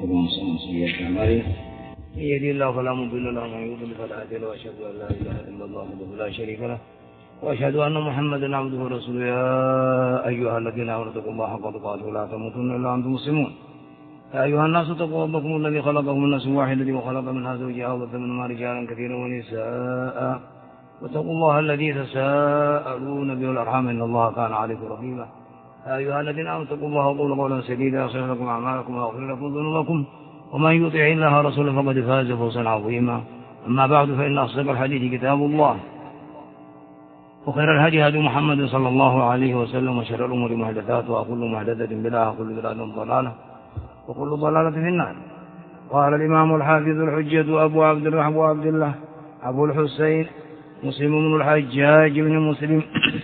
اللهم صل على سيدنا محمد. من يهده الله فلا مضل له ومن يضلل فلا هادي له، واشهد ان لا اله الا الله وحده لا شريك له، واشهد ان محمدا عبده ورسوله. يا ايها الذين امنوا اتقوا الله حق تقاته ولا تموتن الا وانتم مسلمون. يا ايها الناس اتقوا ربكم الذي خلقكم من نفس واحده وخلق منها زوجها وبث منهما رجالا كثيرا ونساء، واتقوا الله الذي تساءلون به والارحام ان الله كان عليكم رقيبا. يا ايها الذين امنوا اتقوا الله وقولوا قولا سديدا يصلح لكم اعمالكم ويغفر لكم ذنوبكم، ومن يطع الله ورسوله فقد فاز فوزا عظيما. اما بعد، فان اصدق الحديث كتاب الله، وخير الهدي هدي محمد صلى الله عليه وسلم، وشر الامور محدثاتها، وكل محدثه بدعه، وكل بدعه ضلاله، وكل ضلاله في النار. قال الامام الحافظ الحجه ابو عبد الله ابو الحسين مسلم بن الحجاج بن مسلم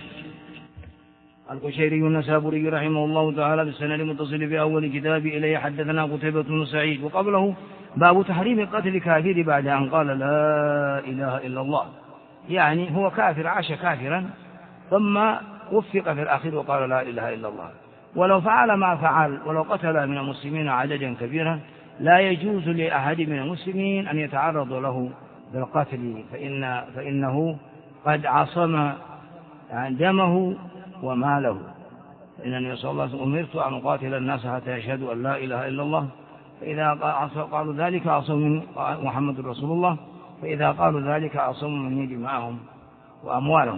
القشيري النسابوري رحمه الله تعالى بالسند المتصل في أول كتاب إليه. حدثنا قتيبة بن سعيد، وقبله باب تحريم قتل الكافر بعد أن قال لا إله إلا الله. يعني هو كافر، عاش كافرا ثم وفق في الأخير وقال لا إله إلا الله. ولو فعل ما فعل، ولو قتل من المسلمين عددا كبيرا، لا يجوز لأحد من المسلمين أن يتعرض له بالقتل، فإنه قد عصم دمه وماله. إن النبي صلى الله عليه وسلم أمرت أن أقاتل الناس حتى يشهدوا أن لا إله إلا الله، فإذا قالوا ذلك عصموا من محمد رسول الله، فإذا قالوا ذلك عصموا من دماءهم وأموالهم.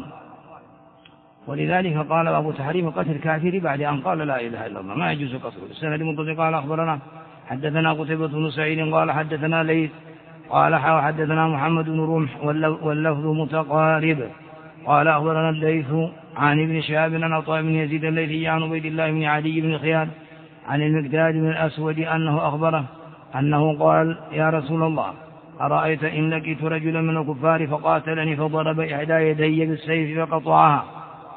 ولذلك قال أبو تحريم قتل الكافر بعد أن قال لا إله إلا الله، ما يجوز قتله. السند المتصل قال أخبرنا حدثنا قتيبة بن سعيد قال حدثنا ليث قال حدثنا محمد بن رمح واللفظ متقارب قال أخبرنا الليث عن ابن شهاب عن عطاء بن يزيد الليثي عن عبيد الله بن عدي بن خيار عن المقداد بن الأسود أنه أخبره أنه قال يا رسول الله، أرأيت إن لقيت رجلا من الكفار فقاتلني فضرب إحدى يدي بالسيف فقطعها،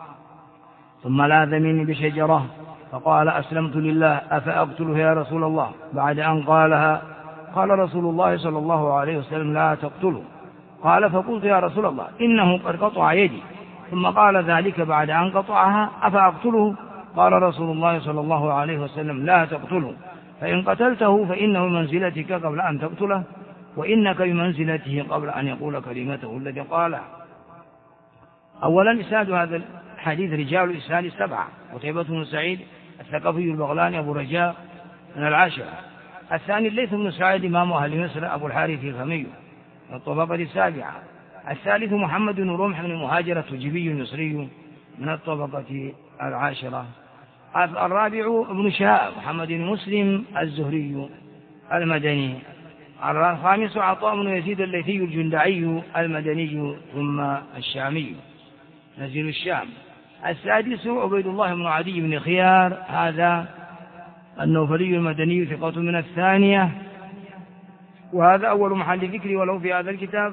ثم لاذ مني بشجرة فقال أسلمت لله أفأقتله يا رسول الله؟ بعد أن قالها قال رسول الله صلى الله عليه وسلم لا تقتله. قال فقلت يا رسول الله إنه قد قطع يدي، ثم قال ذلك بعد أن قطعها أفأقتله؟ قال رسول الله صلى الله عليه وسلم لا تقتله، فإن قتلته فإنه بمنزلتك قبل أن تقتله، وإنك بمنزلته قبل أن يقول كلمته التي قالها. أولا إسناد هذا الحديث رجال الإسناد 7: قتيبة بن سعيد الثقفي البغلاني أبو رجاء من العاشرة. الثاني الليث بن سعيد إمام أهل مصر أبو الحارث الخمي من الطبقة السابعة. الثالث محمد بن رمح بن مهاجر التجيبي المصري من الطبقة العاشرة. الرابع ابن شهاب محمد بن مسلم الزهري المدني. الخامس عطاء بن يزيد الليثي الجندعي المدني ثم الشامي نزيل الشام. السادس عبيد الله بن عدي بن خيار، هذا النوفلي المدني ثقة من الثانية، وهذا أول محل ذكري ولو في هذا الكتاب،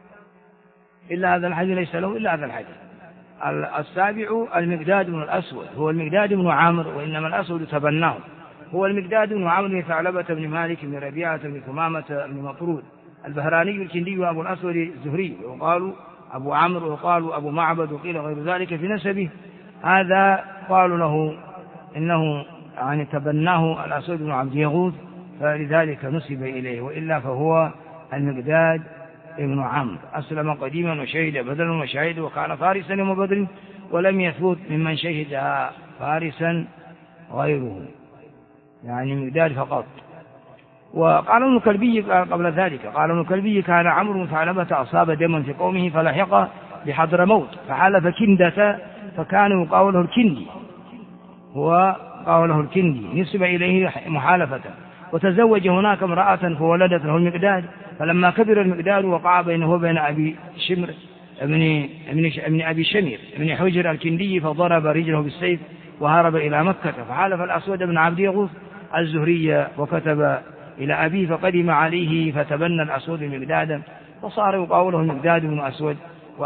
إلا هذا الحديث ليس له إلا هذا الحديث. السابع المقداد بن الأسود، هو المقداد بن عمرو، وإنما الأسود تبناه، هو المقداد بن عمرو بن ثعلبة بن مالك بن ربيعة بن ثمامة بن مطرود البهراني الكندي وأبو الأسود الزهري، وقالوا أبو عمرو وقالوا أبو معبد وقيل غير ذلك في نسبه. هذا قالوا له إنه يعني تبناه الأسود بن عبد يغوث، فلذلك نسب إليه، وإلا فهو المقداد ابن عمرو. أسلم قديما وشهد بدرا وشهد، وكان فارسا يوم بدر، ولم يثبت ممن شهد فارسا غيره، يعني مقداد فقط. وقال ابن كلبي قبل ذلك، قال ابن كلبي كان عمرو بن ثعلبة أصاب دما في قومه فلحق بحضرموت فحلف كندة فكان يقاوله الكندي، هو قاوله الكندي نسب إليه محالفة، وتزوج هناك امرأة فولدت له المقداد. فلما كبر المقداد وقع بينه وبين أبي شمر ابن أبي شمير ابن حجر الكندي، فضرب رجله بالسيف وهرب إلى مكة. فحالف الأسود بن عبد يغوث الزهري وكتب إلى أبيه فقدم عليه، فتبنى الأسود المقداد، فصار يقاوله المقداد بن أسود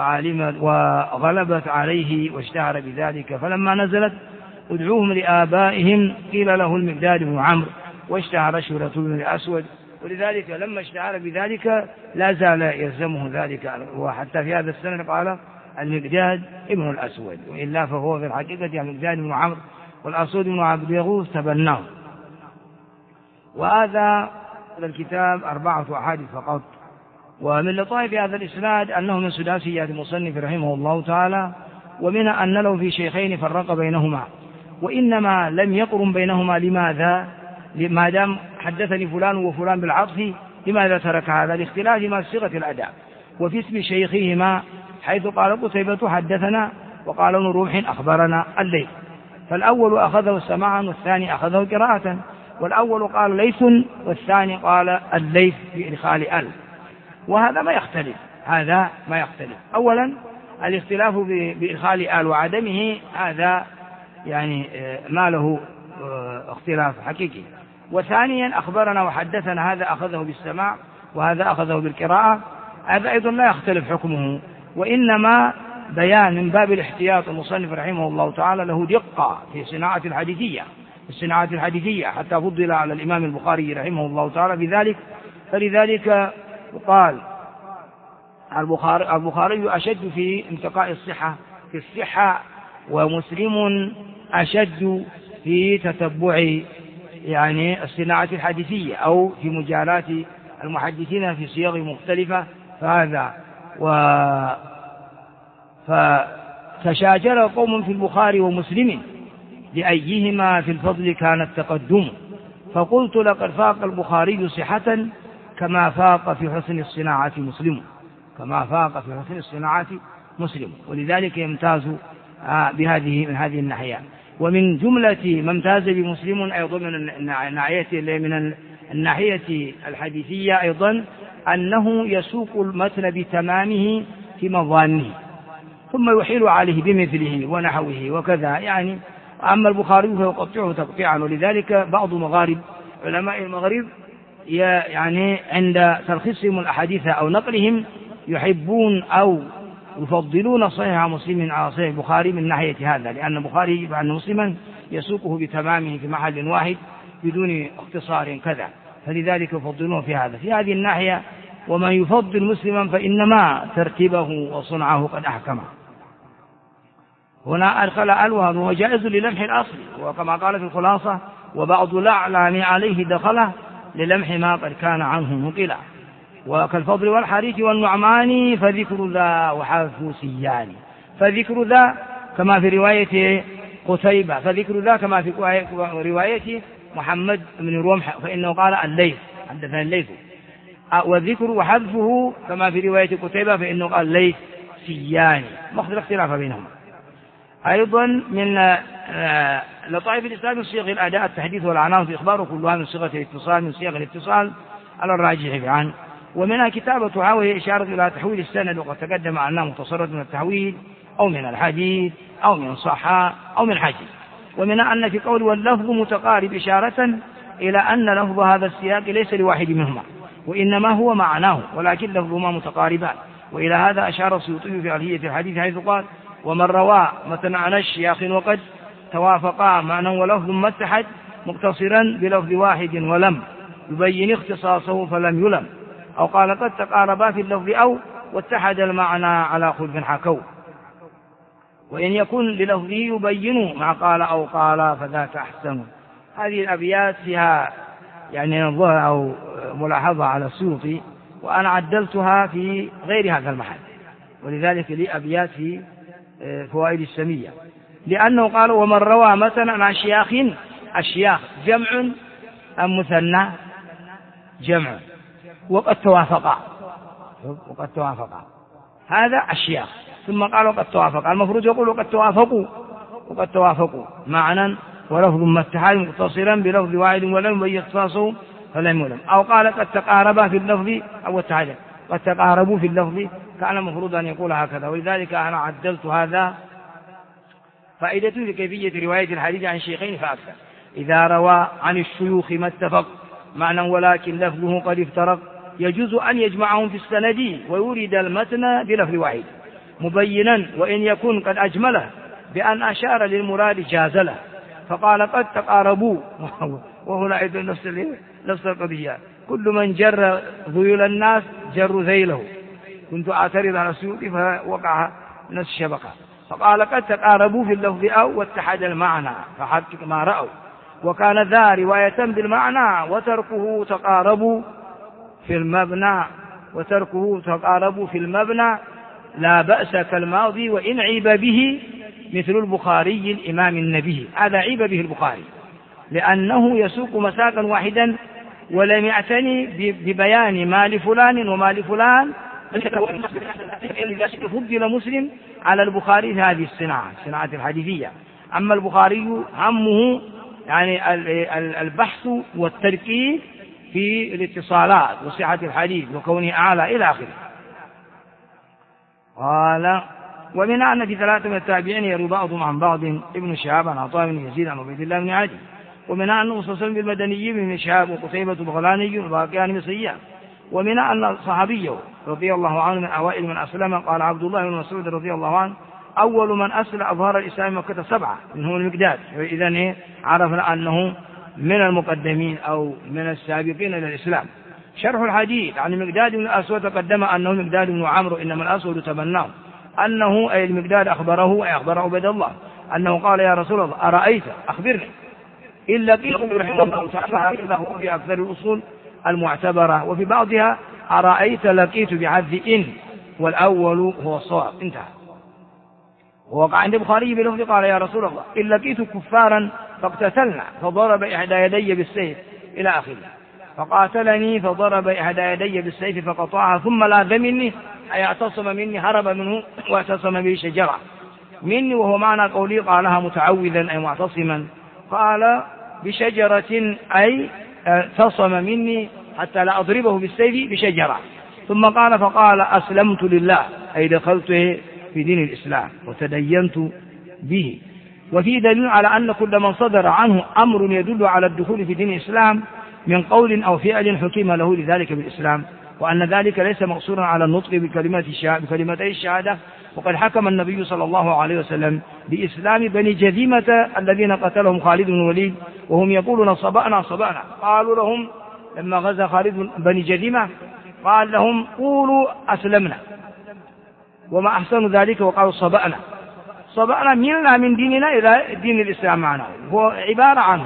وغلبت عليه واشتهر بذلك. فلما نزلت ادعوهم لآبائهم قيل له المقداد بن عمرو، واشتهر شهرة بن الأسود، ولذلك لما اشتهر بذلك لا زال يلزمه ذلك. وحتى في هذا السنة قال المقداد ابن الأسود، وإلا فهو في الحقيقة المقداد بن عمرو، والأسود بن عبد يغوث تبناه. وهذا الكتاب 4 أحاديث فقط. ومن لطائف هذا الإسناد أنه من سداسيات المصنف رحمه الله تعالى، ومن أن له في شيخين فرق بينهما، وإنما لم يقرن بينهما. لماذا؟ ما دام حدثني فلان وفلان بالعطف، لماذا ترك هذا؟ لاختلاف ما صيغة الأداء وفي اسم شيخهما، حيث قال قتيبة حدثنا وقال ابن رمح أخبرنا الليث، فالأول أخذه سماعا والثاني أخذه قراءة، والأول قال ليث والثاني قال الليث بإدخال ال، وهذا ما يختلف. هذا ما يختلف. أولا الاختلاف بإدخال ال وعدمه هذا يعني ما له اختلاف حقيقي. وثانيا أخبرنا وحدثنا، هذا أخذه بالسماع وهذا أخذه بالقراءة، هذا أيضا لا يختلف حكمه، وإنما بيان من باب الاحتياط. المصنف رحمه الله تعالى له دقة في صناعة الحديثية حتى فضل على الإمام البخاري رحمه الله تعالى بذلك. فلذلك قال البخاري أشد في انتقاء الصحة ومسلم أشد في تتبع يعني الصناعة الحديثية أو في مجالات المحدثين في صيغ مختلفة. فهذا فتشاجر قوم في البخاري ومسلم لأيهما في الفضل كان التقدم، فقلت لقد فاق البخاري صحة كما فاق في حسن الصناعة مسلم، ولذلك يمتاز من هذه الناحية. ومن جملة ما امتاز بمسلم أيضا من الناحية الحديثية أيضا أنه يسوق المتن بتمامه في مظانه ثم يحيل عليه بمثله ونحوه وكذا يعني. أما البخاري فيقطعه تقطيعا، ولذلك بعض مغارب علماء المغرب يعني عند تلخيصهم الأحاديث أو نقلهم يحبون أو يفضلون صحيح مسلم على صحيح البخاري من ناحية هذا، لأن البخاري يجب أن مسلما يسوقه بتمامه في محل واحد بدون اختصار كذا، فلذلك يفضلونه في هذه الناحية. ومن يفضل مسلما فإنما ترتيبه وصنعه قد أحكمه. هنا أدخل الوهن وهو جائز للمح الأصل، وكما قال في الخلاصة وبعض الأعلام عليه دخله للمح ما قد كان عنه نقلا، وكالفضل والحريث والنعمان فذكر ذا وحذف سيان، فذكر ذا كما في رواية قتيبة، فذكر ذا كما في رواية محمد بن رمح فإنه قال الليث حدثنا الليث، والذكر وحذفه كما في رواية قتيبة فإنه قال الليث سيان، مخذ الاختلاف بينهما. أيضا من لطائف الإسلام من صيغ الأداء التحديث والعنان في إخباره كلها من صيغة الاتصال، من صيغ الاتصال على الراجح عنه. ومنها كتابة وهي إشارة إلى تحويل السند، وقد تقدم أنها متصرة من التحويل أو من الحديث أو من صحة أو من حديث. ومنها أن في قول واللفظ متقارب إشارة إلى أن لفظ هذا السياق ليس لواحد منهما وإنما هو معناه، ولكن لفظهما متقاربان. وإلى هذا أشار السيوطي في ألهية الحديث حيث قال ومن روى متن عن الشياخ وقد توافقا معنى ولفظ ما اتحد مقتصرا بلفظ واحد ولم يبين اختصاصه فلم يلم، أو قال قد تقاربا في اللفظ أو واتحد المعنى على خلف حكوا، وإن يكن للفظه يبين ما قال أو قال فذاك أحسن. هذه الأبيات فيها يعني نظرة أو ملاحظة على السيوطي، وأنا عدلتها في غير هذا المحل، ولذلك لي أبيات في فوائد السمية، لأنه قال ومن روى مثلا عن الشياخ جمع أم مثنى؟ جمع، وقد توافقا هذا الشياخ، ثم قال وقد توافقا، المفروض يقول وقد توافقوا معنى ولفظ ما اتحاد مقتصرا بلفظ واحد ولم يبين اختصاصه فلم يلم، أو قال قد تقاربا في اللفظ أو اتحاد قد تقاربوا في اللفظ، كان المفروض أن يقول هكذا، ولذلك أنا عدلت هذا. فائدة لكيفية رواية الحديث عن شيخين فأكثر، إذا روى عن الشيوخ ما اتفق معنى ولكن لفظه قد افترق يجوز أن يجمعهم في السند ويورد المتن بلفظ واحد مبينا، وإن يكون قد أجمله بأن أشار للمراد جاز له، فقال قد تقاربوا وهنا أيضا نفس القضية، كل من جر ذيول الناس جر ذيله، كنت أعترض على السيوطي فوقع نفس الشبكة، فقال قد تقاربوا في اللفظ أو واتحد المعنى فحقق ما رأوا، وكان ذا رواية بالمعنى وتركه تقارب في المبنى لا بأس كالماضي وإن عيب به مثل البخاري الإمام النبي. هذا عيب به البخاري لأنه يسوق مساقا واحدا ولم يعتني ببيان ما لفلان وما لفلان، فضل مسلم على البخاري في هذه صناعة الحديثية. أما البخاري همه يعني البحث والتركيز في الاتصالات وصحة الحديث وكونه أعلى إلى آخره. قال ومن أن في 3 من التابعين يروي بعضهم عن بعض ابن شهاب عن عطاء بن يزيد عن عبيد الله بن عدي، ومن أن صلى بالمدني بن شهاب وقتيبة بغلاني وباقيان بن ومن أن صحابيه رضي الله عنه من أوائل من أسلم قال عبد الله بن مسعود رضي الله عنه أول من أسلم أظهر الإسلام مكة 7 منهم المقداد. إذن عرفنا أنه من المقدمين أو من السابقين إلى الإسلام. شرح الحديث عن المقداد بن الأسود تقدم أنه المقداد بن عمرو إنما الأسود تبناه أنه أي المقداد أخبر عبد الله أنه قال يا رسول الله أرأيت أخبرني إلا قيل رحمه الله تعالى إذا هو في أكثر الأصول المعتبرة وفي بعضها أرأيت لقيت بعذ إن والأول هو الصواب. انتهى. ووقع عند البخاري بلفظ قال يا رسول الله إن لقيت كفارا فاقتتلنا فضرب إحدى يدي بالسيف إلى آخره، فقاتلني فضرب إحدى يدي بالسيف فقطعها ثم لاذ مني أي اعتصم مني هرب منه واعتصم به شجرة مني، وهو معنى قولي قالها متعوذا أي معتصما، قال بشجرة أي اعتصم مني حتى لا أضربه بالسيف بشجرة، ثم قال فقال أسلمت لله أي دخلت في دين الإسلام وتدينت به. وفي دليل على أن كل من صدر عنه أمر يدل على الدخول في دين الإسلام من قول أو فعل حكم له لذلك بالإسلام، وأن ذلك ليس مقصورا على النطق بكلمتي الشهادة. وقد حكم النبي صلى الله عليه وسلم بإسلام بني جذيمة الذين قتلهم خالد بن الوليد وهم يقولون صبأنا صبأنا، قالوا لهم لما غزا خالد بني جذيمة قال لهم قولوا أسلمنا، وما أحسن ذلك وقالوا صبأنا ملنا من ديننا إلى دين الإسلام معنا، هو عبارة عنه.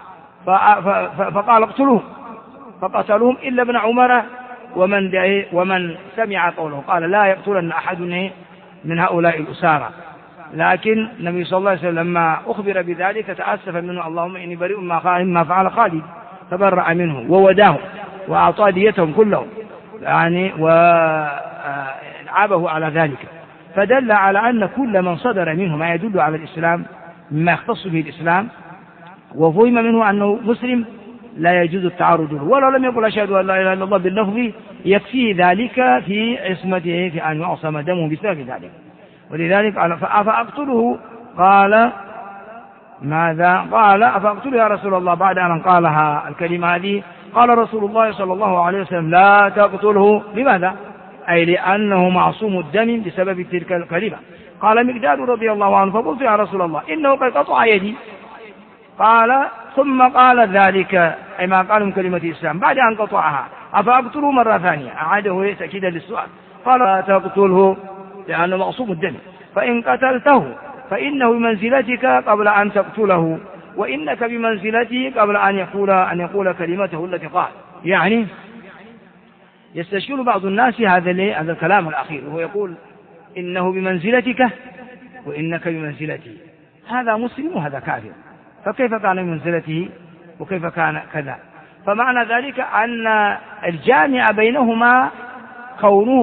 فقال اقتلوهم فقتلوهم إلا ابن عمر ومن سمع قوله، قال لا يقتلن أحد من هؤلاء الأسارى. لكن النبي صلى الله عليه وسلم لما أخبر بذلك تأسف منه اللهم إني بريء ما فعل خالد، فبرأ منه ووداهم وأعطى ديتهم كلهم يعني وعابه على ذلك، فدل على أن كل من صدر منه ما يدل على الإسلام مما يختص به الإسلام وفهم منه أنه مسلم لا يجوز التعرض له، ولو لم يقل أشهد أن لا إله إلا الله باللفظ يكفيه ذلك في عصمته في أن يعصم دمه بسبب ذلك. ولذلك قال فأقتله، قال ماذا؟ قال أفأقتله يا رسول الله بعد أن قالها الكلمة هذه، قال رسول الله صلى الله عليه وسلم لا تقتله. لماذا؟ أي لأنه معصوم الدم بسبب تلك الكلمة. قال مقداد رضي الله عنه فقلت يا رسول الله إنه قد قطع يدي، قال ثم قال ذلك أي ما قال من كلمة الإسلام بعد أن قطعها أفأقتله مرة ثانية، أعاده تأكيدا للسؤال، قال لا تقتله لأنه معصوم الدم، فإن قتلته فإنه بمنزلتك قبل أن تقتله وإنك بمنزلته قبل أن يقول كلمته التي قال. يعني يستشكل بعض الناس هذا الكلام الأخير وهو يقول إنه بمنزلتك وإنك بمنزلته، هذا مسلم وهذا كافر، فكيف كان بمنزلته وكيف كان كذا؟ فمعنى ذلك أن الجامع بينهما كونه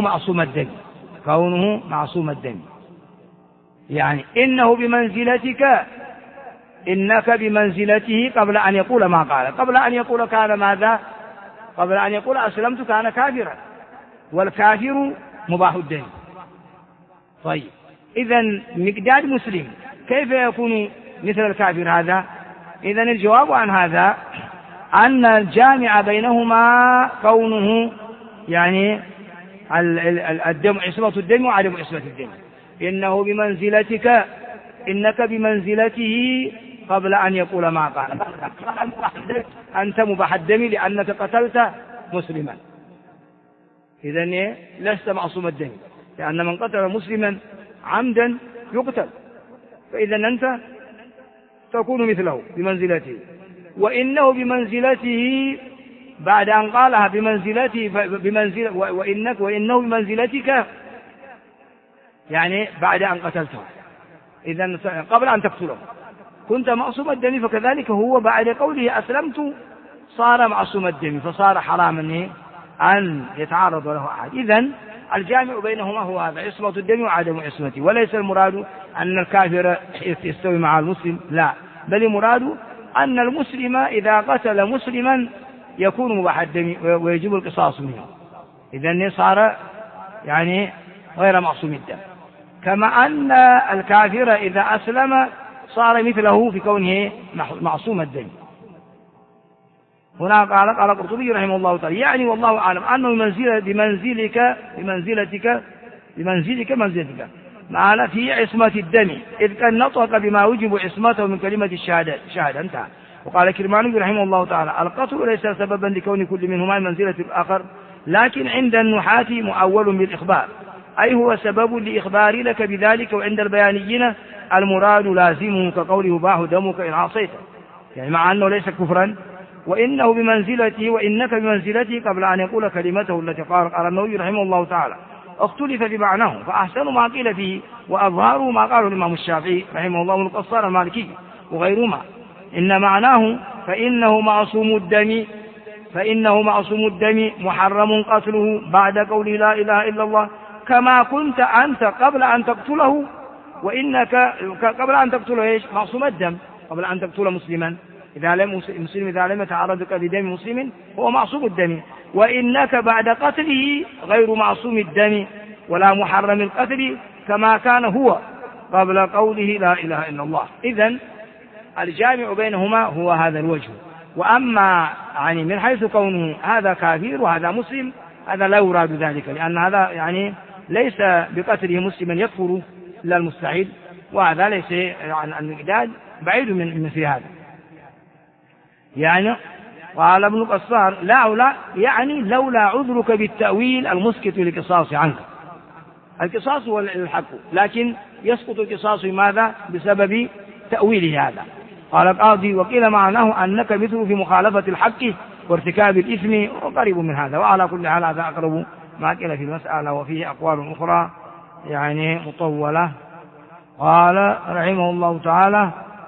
معصوم الدم، يعني إنه بمنزلتك إنك بمنزلته قبل أن يقول ما قال، قبل أن يقول كان ماذا؟ قبل أن يقول أسلمت كان كافرا، والكافر مباح الدم. طيب إذن مقداد مسلم كيف يكون مثل الكافر هذا؟ إذن الجواب عن هذا أن الجامع بينهما كونه يعني الدم عصمة الدم وعدم عصمة الدم، إنه بمنزلتك إنك بمنزلته قبل أن يقول ما قال، أنت مباح الدم لأنك قتلت مسلما، إذن لست معصوم الدم، لأن من قتل مسلما عمدا يقتل، فإذا أنت تكون مثله بمنزلته. وإنه بمنزلته بعد أن قالها بمنزلته وإنه بمنزلتك، يعني بعد أن قتلته، إذن قبل أن تقتله كنت معصوم الدم، فكذلك هو بعد قوله أسلمت صار معصوم الدم، فصار حراما أن يتعرض له أحد. إذن الجامع بينهما هو هذا، عصمة الدم وعدم عصمته، وليس المراد أن الكافر يستوي مع المسلم، لا، بل المراد أن المسلم إذا قتل مسلما يكون مباح الدم ويجب القصاص منه، إذن صار يعني غير معصوم الدم، كما أن الكافر إذا أسلم صار مثله في كونه معصوم الدم. هنا قال القرطبي رحمه الله تعالى يعني والله أعلم أنه بمنزلك معنى في عصمة الدم، إذ كان نطق بما يوجب عصمته من كلمة الشهادة انتهى. وقال كرماني رحمه الله تعالى القتل ليس سببا لكون كل منهما منزلة الآخر، لكن عند النحاة مؤول بالإخبار، أي هو سبب لإخبار لك بذلك، وعند البيانيين المراد لازمه كقوله باه دمك إن عصيته، يعني مع أنه ليس كفرا. وإنه بمنزلته وإنك بمنزلته قبل أن يقول كلمته التي قال النووي رحمه الله تعالى اختلف بمعناه، فأحسن ما قيل فيه وأظهره ما قاله الإمام الشافعي رحمه الله والقصار المالكي وغيرهما، إن معناه فإنه معصوم الدم محرم قتله بعد قول لا إله إلا الله، كما كنت أنت قبل أن تقتله، وإنك قبل أن تقتله معصوم الدم، قبل أن تقتل مسلما إذا لم يتعرض لدم مسلم هو معصوم الدم، وإنك بعد قتله غير معصوم الدم ولا محرم القتل كما كان هو قبل قوله لا إله إلا الله. إذن الجامع بينهما هو هذا الوجه. وأما يعني من حيث كونه هذا كافر وهذا مسلم هذا لا يراد ذلك، لأن هذا يعني ليس بقتله مسلما يكفر إلا المستحيل، وهذا ليس يعني المقداد بعيد من في هذا. يعني قال ابن قصار يعني لولا عذرك بالتأويل المسكت للقصاص عنك، القصاص هو الحق، لكن يسقط القصاص ماذا؟ بسبب تأويله هذا. قال القاضي وقيل معناه أنك مثل في مخالفة الحق وارتكاب الإثم وقريب من هذا. وعلى كل حال هذا أقرب ما قيل في المسألة، وفيه أقوال أخرى يعني مطولة. قال رحمه الله تعالى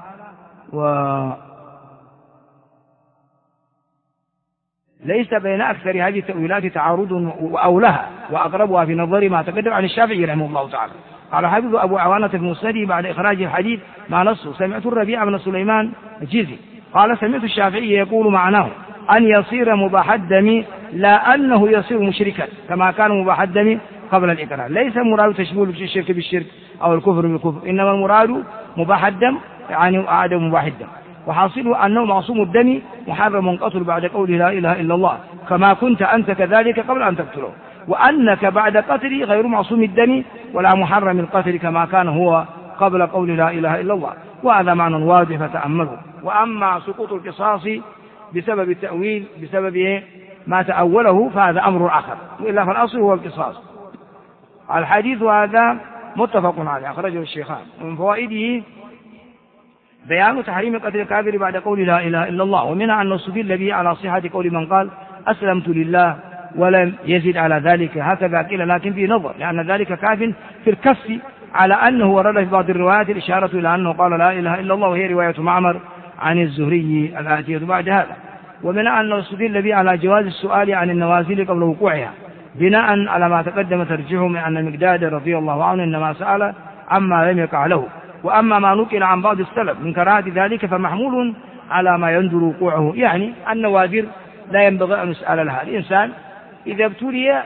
ليس بين أكثر هذه التأويلات تعارض وأولها وأقربها في نظري ما تقدم عن الشافعي رحمه الله تعالى. قال حافظ أبو عوانة في مسنده بعد إخراج الحديث مع نصه سمعت الربيع بن سليمان الجيزي قال سمعت الشافعي يقول معناه أن يصير مباح الدم لا أنه يصير مشركا كما كان مباح الدم قبل الإقرار. ليس المراد تشبيه الشرك بالشرك أو الكفر بالكفر، إنما المراد مباح الدم يعني عدم مباح الدم، وحاصله أنه معصوم الدم محرم قتل بعد قوله لا إله إلا الله كما كنت أنت كذلك قبل أن تقتله، وأنك بعد قتله غير معصوم الدم ولا محرم القتل كما كان هو قبل قول لا إله إلا الله. وهذا معنى واضح فتأمله. وأما سقوط القصاص بسبب التأويل بسبب ما تأوله فهذا أمر آخر، وإلا فالأصل هو القصاص. الحديث هذا متفق عليه أخرجه الشيخان. ومن فوائده بيان تحريم قتل الكافر بعد قول لا إله إلا الله، ومنها أن نستدل به على صحة قول من قال أسلمت لله ولم يزد على ذلك، هكذا قيل لكن في نظر، لأن ذلك كاف في الكف على أنه ورد في بعض الروايات الإشارة إلى أنه قال لا إله إلا الله، وهي رواية معمر عن الزهري الآتية بعد هذا. ومنها أن نستدل به على جواز السؤال عن النوازل قبل وقوعها بناء على ما تقدم ترجيحه من أن المقداد رضي الله عنه إنما سأل عما لم يقع له. وأما ما نقل عن بعض السلف من كراهة ذلك فمحمول على ما يندر وقوعه، يعني النوادر لا ينبغي أن يسأل لها. الإنسان إذا ابتلي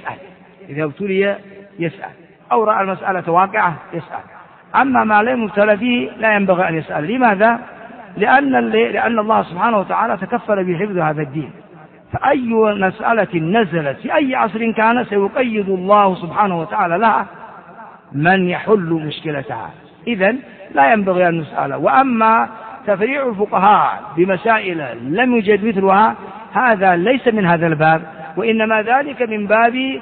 يسأل أو رأى المسألة واقعة يسأل، أما ما لم يبتلى فيه لا ينبغي أن يسأل. لماذا؟ لأن الله سبحانه وتعالى تكفل بحفظ هذا الدين، فأي مسألة نزلت في أي عصر كان سيقيد الله سبحانه وتعالى لها من يحل مشكلتها، إذن لا ينبغي أن نسأل. وأما تفريع الفقهاء بمسائل لم يوجد مثلها هذا ليس من هذا الباب، وإنما ذلك من باب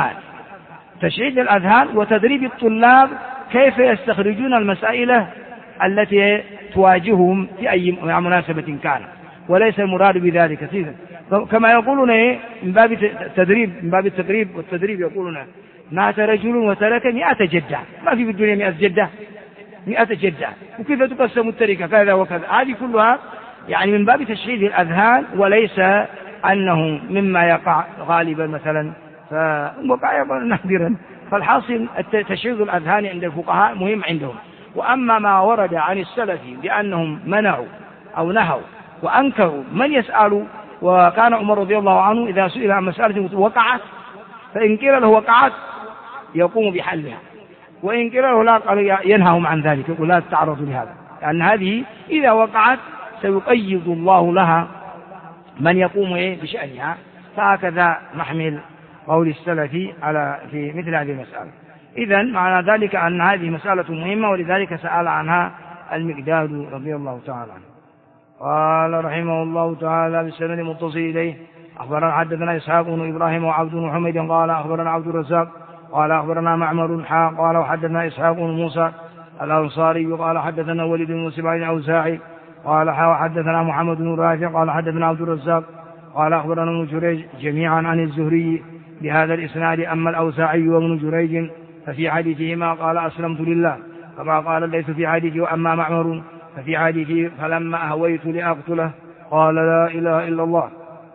تشحيذ الأذهان وتدريب الطلاب كيف يستخرجون المسائل التي تواجههم في أي مناسبة كان، وليس المراد بذلك كما يقولون من باب التدريب، من باب التقريب والتدريب، يقولون مات رجل وترك 100 جدة. ما في الدنيا 100 جدة، 100 جدة، وكيف تقسم التركة كذا وكذا. هذه كلها يعني من باب تشغيل الأذهان، وليس أنه مما يقع غالبا مثلا، فوقع نادرا. فالحاصل تشغيل الأذهان عند الفقهاء مهم عندهم. وأما ما ورد عن السلف بأنهم منعوا أو نهوا وأنكروا من يسأل، وكان عمر رضي الله عنه إذا سئل عن مسألة وقعت فإن قيل له وقعت يقوم بحلها، وإن قيل له لا قال ينههم عن ذلك، يقول لا تتعرضوا لهذا، لأن هذه إذا وقعت سيقيض الله لها من يقوم بشأنها. فهكذا نحمل قول السلف في مثل هذه المسألة. إذن معنى ذلك أن هذه مسألة مهمة، ولذلك سأل عنها المقداد رضي الله تعالى عنه. قال رحمه الله تعالى بالسند المتصل إليه: أخبرنا حدثنا إسحاق بن إبراهيم وعبد بن حميد قال أخبرنا عبد الرزاق قال أخبرنا معمر قال وحدثنا إسحاق بن موسى الأنصاري قال حدثنا وليد بن مسلم الأوزاعي قال حدثنا محمد بن رافع قال حدثنا عبد الرزاق قال أخبرنا ابن جريج جميعا عن الزهري بهذا الإسناد. أما الأوزاعي وابن جريج ففي حديثهما قال أسلمت لله كما قال ليس في حديثه. وأما معمر ففي حديثه فلما أهويت لأقتله قال لا إله إلا الله.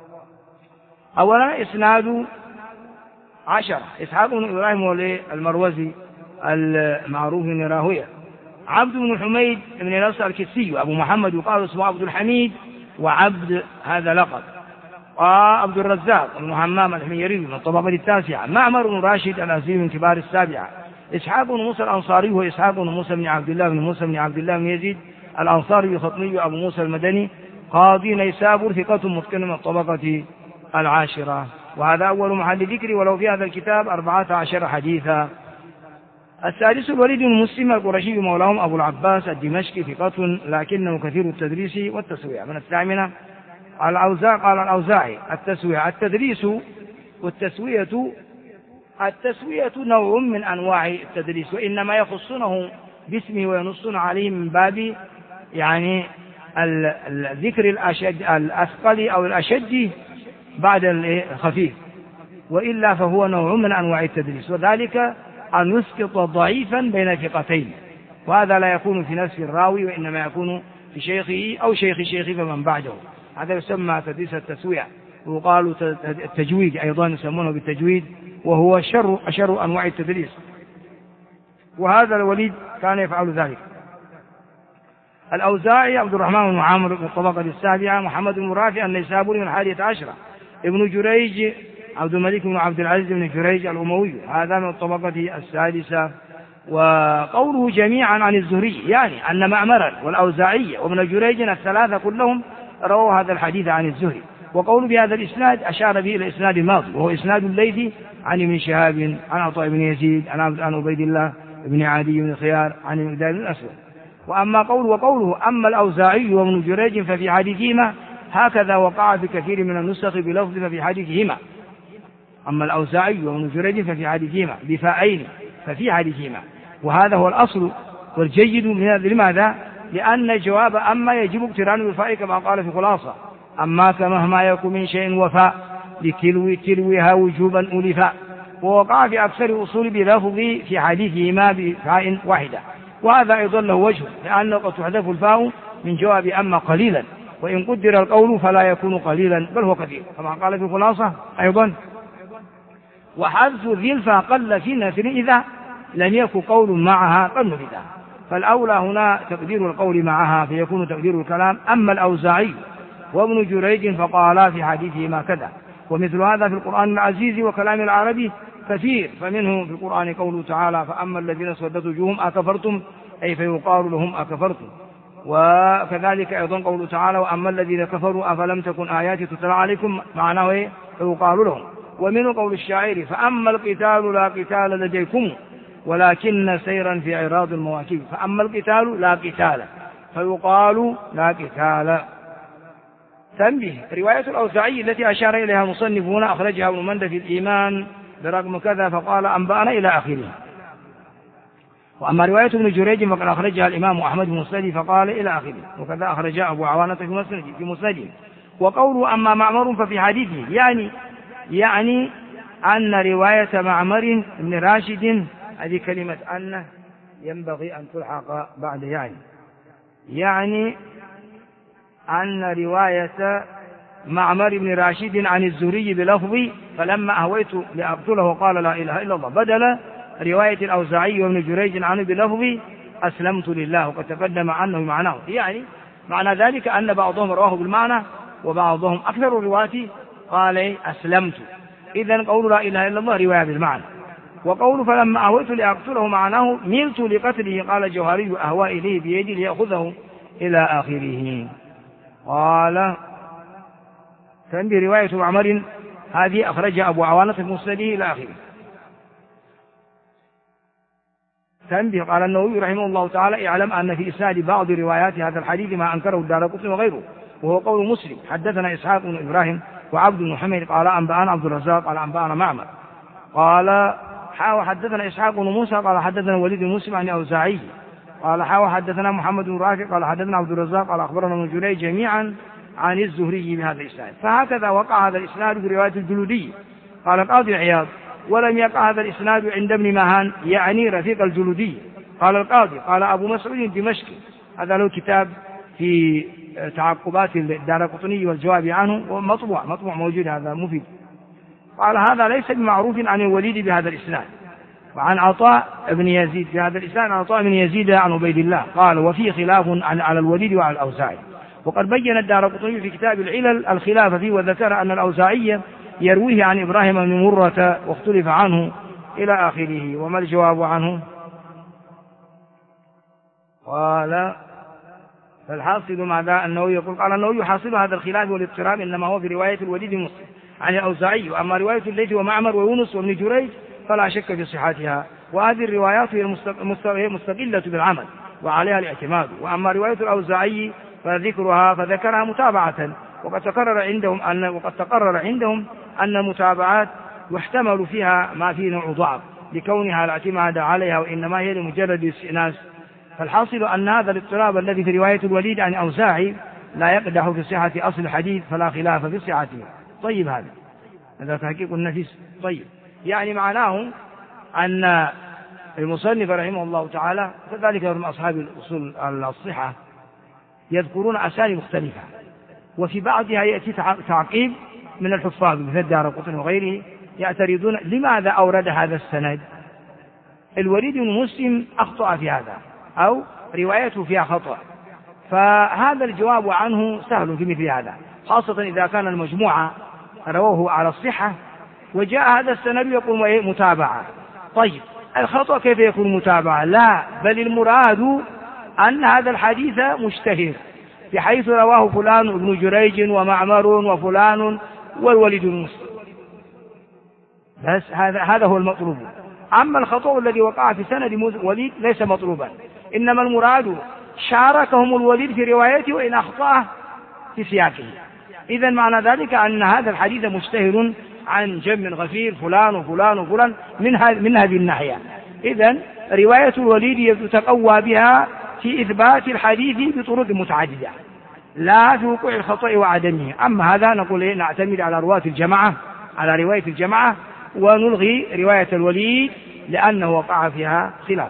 أولا إسناد 10 إسحاق بن إبراهيم المروزي المعروف من راهوية، عبد بن حميد بن نصر الكسي أبو محمد وقال اسمه عبد الحميد، وعبد هذا لقب، وعبد الرزاق بن همام الحميري من الطبقة 9، معمر بن راشد الأزدي من كبار 7، إسحاق بن موسى الأنصاري وإسحاق بن موسى بن عبد الله بن موسى بن عبد الله بن يزيد الأنصاري الخطمي أبو موسى المدني قاضي نيسابور ثقة متقن من الطبقة 10. وهذا أول محل ذكر، ولو في هذا الكتاب 14 حديثا. السادس الوليد بن مسلم القرشي مولاهم أبو العباس الدمشقي ثقة لكنه كثير التدريس والتسوية. من 8 قال الأوزاعي التسوية التدريس والتسوية نوع من أنواع التدريس، وإنما يخصونه باسمه وينصون عليه من باب يعني الذكر الأثقل أو الأشد بعد الخفيف، وإلا فهو نوع من أنواع التدريس، وذلك أن يسقط ضعيفا بين ثقتين، وهذا لا يكون في نفس الراوي وإنما يكون في شيخه أو شيخ شيخه فمن بعده. هذا يسمى تدريس التسوية، وقالوا التجويد أيضا يسمونه بالتجويد، وهو أشر أنواع التدريس، وهذا الوليد كان يفعل ذلك. الأوزاعي عبد الرحمن بن عمرو من الطبقة 7، محمد بن رافع النيسابوري من 11، ابن جريج عبد الملك بن عبد العزيز بن جريج الأموي هذا من الطبقة 6. وقوله جميعا عن الزهري يعني أن معمرا والأوزاعي وابن جريج الثلاثة كلهم رووا هذا الحديث عن الزهري. وقوله بهذا الإسناد أشار به إلى الإسناد الماضي وهو إسناد الليثي عن ابن شهاب عن عطاء بن يزيد عن عبيد الله بن عدي بن خيار عن المقداد بن الأسود. وأما قوله أما الأوزاعي وابن جريج ففي حديثهما هكذا وقع في كثير من النسخ بلفظ ففي حديثهما. أما الأوزاعي وابن جريج ففي حديثهما بفاءين ففي حديثهما، وهذا هو الأصل والجيد. لماذا؟ لأن جواب أما يجب اقترانه بالفاء كما قال في خلاصة: أما كمهما يكون من شيء وفاء لتلوها وجوبا ألفا. ووقع في أكثر أصول بلفظ في حديثهما بفاء واحدة، وهذا أيضا له وجه لأنه قد تحذف الفاء من جواب أما قليلا، وإن قدر القول فلا يكون قليلا بل هو كثير كما قال في خلاصة أيضا. وحذف ذي الفاء قل في نثر إذا لم يكن قول معها قد نفذ، فالأولى هنا تقدير القول معها فيكون تقدير الكلام. أما الأوزاعي وابن جريج فقالا في حديثهما كذا. ومثل هذا في القرآن العزيز وكلام العربي كثير، فمنه في القرآن قوله تعالى: فأما الذين اسودت وجوههم أكفرتم، أي فيقال لهم أكفرتم. وكذلك أيضا قوله تعالى: وأما الذين كفروا أفلم تكن آياتي تتلى عليكم، معناه فيقال لهم. ومنه قول الشاعر: فأما القتال لا قتال لديكم ولكن سيرا في عراض المواكب. فأما القتال لا قتال فيقال لا قتال. تنبيه: رواية الأوزاعي التي أشار إليها المصنفون أخرجها ابن مندة في الإيمان برقم كذا فقال أنبأنا إلى آخره. وأما رواية ابن جريج فقد أخرجها الإمام أحمد بن مسند فقال إلى آخره، وكذا أخرجها أبو عوانة في مسنده. وقوله أما معمر ففي حديثه يعني أن رواية معمر بن راشد، هذه كلمة أن ينبغي أن تلحق بعد يعني أن رواية معمر بن راشد عن الزهري بلفظ فلما أهويت لأقتله قال لا إله إلا الله، بدل رواية الأوزاعي وابن جريج عنه بلفظ أسلمت لله، وقد تقدم عنه معناه. يعني معنى ذلك أن بعضهم رواه بالمعنى وبعضهم أكثر الرواة قال أسلمت. إذن قول لا إله إلا الله رواية بالمعنى. وقول فلما أهويت لأقتله معناه ملت لقتله، قال الجوهري أهوى إليه بيدي ليأخذه إلى آخره. قال تنبي رواية معمر هذه أخرجها أبو عوانة في مسنده إلى آخره. تنبيه قال النووي رحمه الله تعالى اعلم أن في إسناد بعض روايات هذا الحديث ما أنكره الدارقطني وغيره، وهو قول مسلم حدثنا إسحاق بن إبراهيم وعبد بن حميد قال أنبأنا عبد الرزاق قال أنبأنا معمر قال حدثنا إسحاق بن موسى قال حدثنا وليد بن مسلم عن الأوزاعي قال حدثنا محمد بن رافع قال حدثنا عبد الرزاق قال أخبرنا ابن جريج جميعا عن الزهري بهذا الإسناد. فهكذا وقع هذا الإسناد في رواية الجلودي. قال القاضي عياض ولم يقع هذا الإسناد عند ابن مهان يعني رفيق الجلودي. قال القاضي قال أبو مسعود الدمشقي، هذا له كتاب في تعقبات الدارقطني والجواب عنه ومطبوع موجود، هذا مفيد. قال هذا ليس بمعروف عن الوليد بهذا الإسناد، وعن عطاء بن يزيد في هذا الإسناد عن عطاء بن يزيد عن عبيد الله. قال وفي خلاف على الوليد وعلى الأوزاعي. وقد بين الدارقطني في كتاب العلل الخلاف فيه، وذكر أن الأوزاعي يرويه عن إبراهيم بن مرة واختلف عنه إلى آخره. وما الجواب عنه؟ قال فالحاصل مع ذا أنه يقول قال أنه يحاصل هذا الخلاف والاضطراب إنما هو في رواية الوليد مسلم عن الأوزاعي، وأما رواية الليث ومعمر ويونس وابن جريج فلا شك في صحتها، وهذه الروايات هي مستقلة بالعمل وعليها الاعتماد. وأما رواية الأوزاعي فذكرها متابعة، وقد تقرر عندهم أن المتابعات يحتمل فيها ما فيه نوع ضعف لكونها لا اعتماد عليها، وإنما هي لمجرد الاستئناس. فالحاصل أن هذا الاضطراب الذي في رواية الوليد عن أوزاعي لا يقدح في صحة أصل الحديث، فلا خلاف في صحته. طيب هذا تحقيق النفس. طيب يعني معناه أن المصنف رحمه الله تعالى كذلك من أصحاب الأصول الصحة يذكرون أساليب مختلفة، وفي بعضها يأتي تعقيب من الحفاظ مثل الدارقطني وغيره يعترضون لماذا أورد هذا السند. الوليد بن مسلم أخطأ في هذا أو روايته فيها خطأ، فهذا الجواب عنه سهل في مثل هذا، خاصة إذا كان المجموعة رووه على الصحة وجاء هذا السند يقول متابعة. طيب الخطأ كيف يكون متابعة؟ لا، بل المراد أن هذا الحديث مشتهر بحيث رواه فلان ابن جريج ومعمر وفلان والوليد بن مسلم، بس هذا هو المطلوب. أما الخطأ الذي وقع في سند وليد ليس مطلوبا، إنما المراد شاركهم الوليد في روايته وإن أخطأ في سياقه. إذن معنى ذلك أن هذا الحديث مشتهر عن جم غفير فلان وفلان وفلان من هذه الناحية. إذن رواية الوليد يتقوى بها في إثبات الحديث بطرق متعددة لا في وقوع الخطأ وعدمه. أما هذا نقول نعتمد على رواية الجماعة، على رواية الجماعة، ونلغي رواية الوليد لأنه وقع فيها خلاف.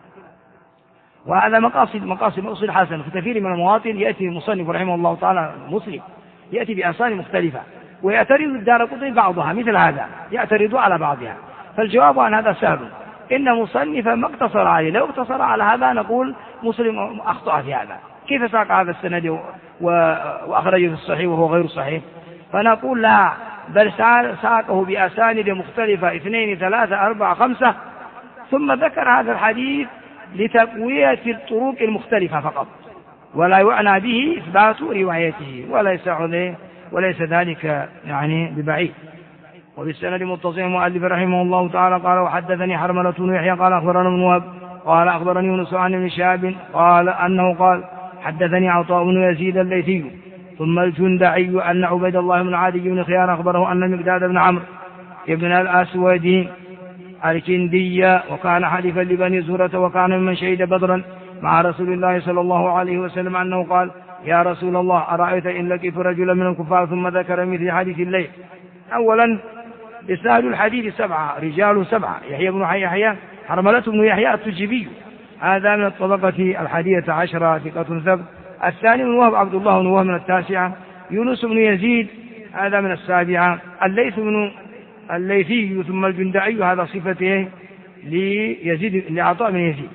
وهذا مقاصد حسنة. في كثير من المواطن يأتي المصنف رحمه الله تعالى مسلم يأتي بأسانيد مختلفة ويعترض الدارقطني بعضها مثل هذا، يعترض على بعضها. فالجواب عن هذا سهل، إن مصنفا ما اقتصر عليه، لو اقتصر على هذا نقول مسلم أخطأ في هذا، كيف ساق هذا السند وأخرجه في الصحيح وهو غير صحيح؟ فنقول لا، بل ساقه بأسانيد مختلفة 2 3 4 5 ثم ذكر هذا الحديث لتقوية الطرق المختلفة فقط، ولا يعنى به إثبات روايته، وليس ذلك يعني ببعيد. وبالسند متصل المؤلف رحمه الله تعالى قال وحدثني حرملة بن يحيى قال أخبرنا ابن وهب قال أخبرني يونس عن ابن شهاب قال أنه قال حدثني عطاء بن يزيد الليثي ثم الجندعي أن عبيد الله بن عدي بن خيار أخبره أن مقداد بن عمرو ابن الأسود الكندي وكان حليفا لبني زهرة وكان ممن شهد بدرا مع رسول الله صلى الله عليه وسلم أنه قال يا رسول الله أرأيت إن لقيت رجلا من الكفار ثم ذكر مثل حديث الليل. أولا إسناد الحديث 7 رجال 7 يحيى بن يحيى حرملة بن يحيى التجيبي هذا من الطبقة 11 ثقة ثبت. الثاني من وهب عبد الله بن وهب من 9 يونس بن يزيد هذا من 7 الليثي ثم الجندعي هذا صفته ليزيد لعطاء بن يزيد.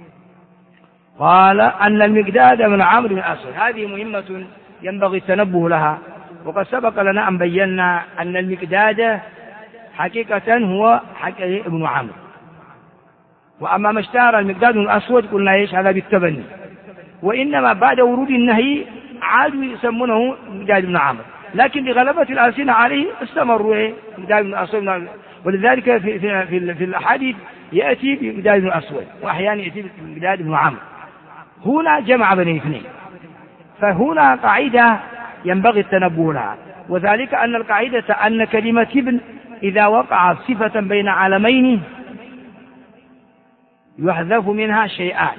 قال أن المقداد بن عمرو بن الأسود هذه مهمة ينبغي التنبه لها. وقد سبق لنا أن بينا أن المقداد حقيقة هو ابن عمرو، وأما ما اشتهر المقداد بن الأسود قلنا إيش هذا بالتبني، وإنما بعد ورود النهي عادوا يسمونه مقداد بن عمرو، لكن لغلبة الألسنة عليه استمروا مقداد بن الأسود. ولذلك في الأحاديث يأتي بمقداد بن الأسود وأحيانا يأتي بمقداد بن عمرو. هنا جمع بين الاثنين، فهنا قاعدة ينبغي التنبه لها، وذلك أن القاعدة أن كلمة ابن إذا وقعت صفة بين علمين يحذف منها شيئان.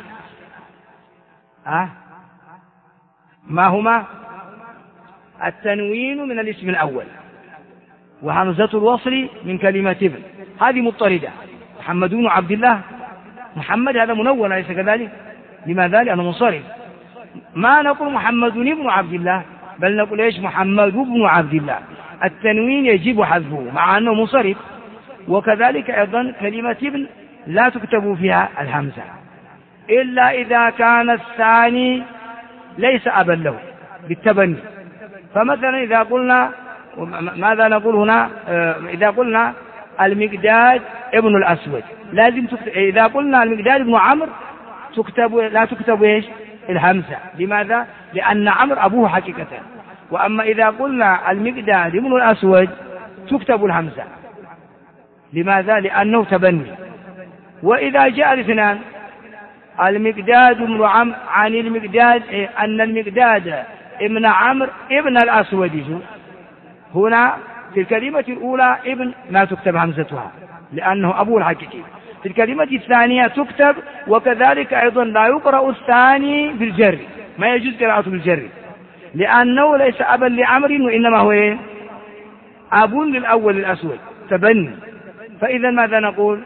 ما هما؟ التنوين من الاسم الأول وهمزة الوصل من كلمة ابن، هذه مضطردة. محمد بن عبد الله، محمد هذا منون أليس كذلك؟ لماذا؟ لأنه منصرف. ما نقول محمد بن عبد الله، بل نقول إيش؟ محمد بن عبد الله. التنوين يجب حذفه مع أنه منصرف. وكذلك أيضا كلمة ابن لا تكتب فيها الهمزة إلا إذا كان الثاني ليس أبا له بالتبني. فمثلا إذا قلنا ماذا نقول هنا؟ إذا قلنا المقداد ابن الأسود لازم إذا قلنا المقداد ابن عمرو لا تكتب إيش؟ الهمزة. لماذا؟ لأن عمرو أبوه حقيقة. وأما إذا قلنا المقداد ابن الأسود تكتب الهمزة. لماذا؟ لأنه تبني. وإذا جاء الاثنان المقداد ابن عمرو عن المقداد أن المقداد ابن عمرو ابن الأسود، هنا في الكلمة الأولى ابن لا تكتب همزتها لأنه أبوه الحقيقي. في الكلمة الثانية تكتب، وكذلك أيضا لا يقرأ الثاني بالجر، ما يجوز قراءته بالجر لأنه ليس أبا لعمرو وإنما هو أب للأول الأسود تبني. فإذا ماذا نقول؟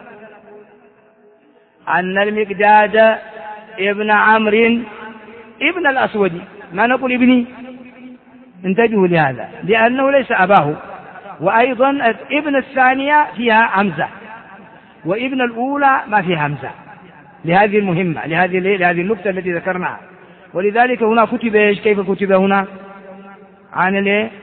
أن المقداد ابن عمرو ابن الأسود، ما نقول ابني، انتبهوا لهذا لأنه ليس أباه. وأيضا ابن الثانية فيها همزة وابن الأولى ما فيها همزة، لهذه المهمة، لهذه النقطة التي ذكرناها. ولذلك هنا كتب إيش؟ كيف كتب هنا؟ عن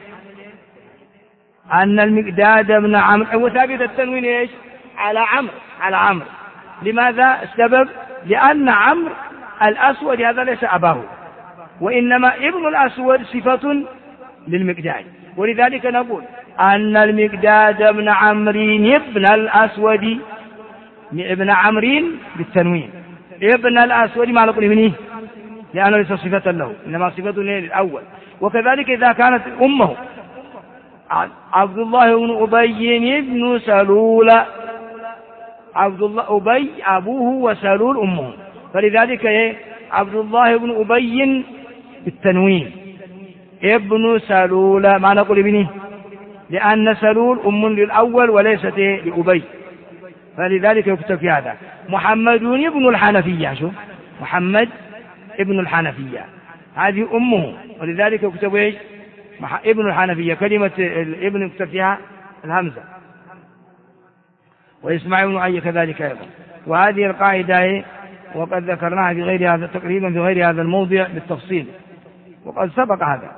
أن المقداد ابن عمرو هو ثابت التنوين إيش؟ على عمرو. لماذا؟ السبب لأن عمرو الأسود هذا ليس أباه، وإنما ابن الأسود صفة للمقداد. ولذلك نقول أن المقداد ابن عمرو ابن الأسود، ابن عمرو بالتنوين، ابن الأسود ما نقول ابنه لأنه ليس صفة له إنما صفة للأول. وكذلك إذا كانت أمه عبد الله بن أبي بن سلول، عبد الله أبي أبوه وسلول أمه، فلذلك عبد الله بن أبي بالتنوين ابن سلول ما نقول ابنه لأن سلول أم للأول وليست لأبي، فلذلك يكتب في هذا. محمد ابن الحنفية، شوف محمد ابن الحنفية هذه أمه، ولذلك يكتب إيش؟ ابن الحنفية، كلمة الابن يكتب فيها الهمزة. وإسماعيل بن أي كذلك أيضا. وهذه القاعدة وقد ذكرناها في غير هذا تقريبا في غير هذا الموضع بالتفصيل وقد سبق هذا.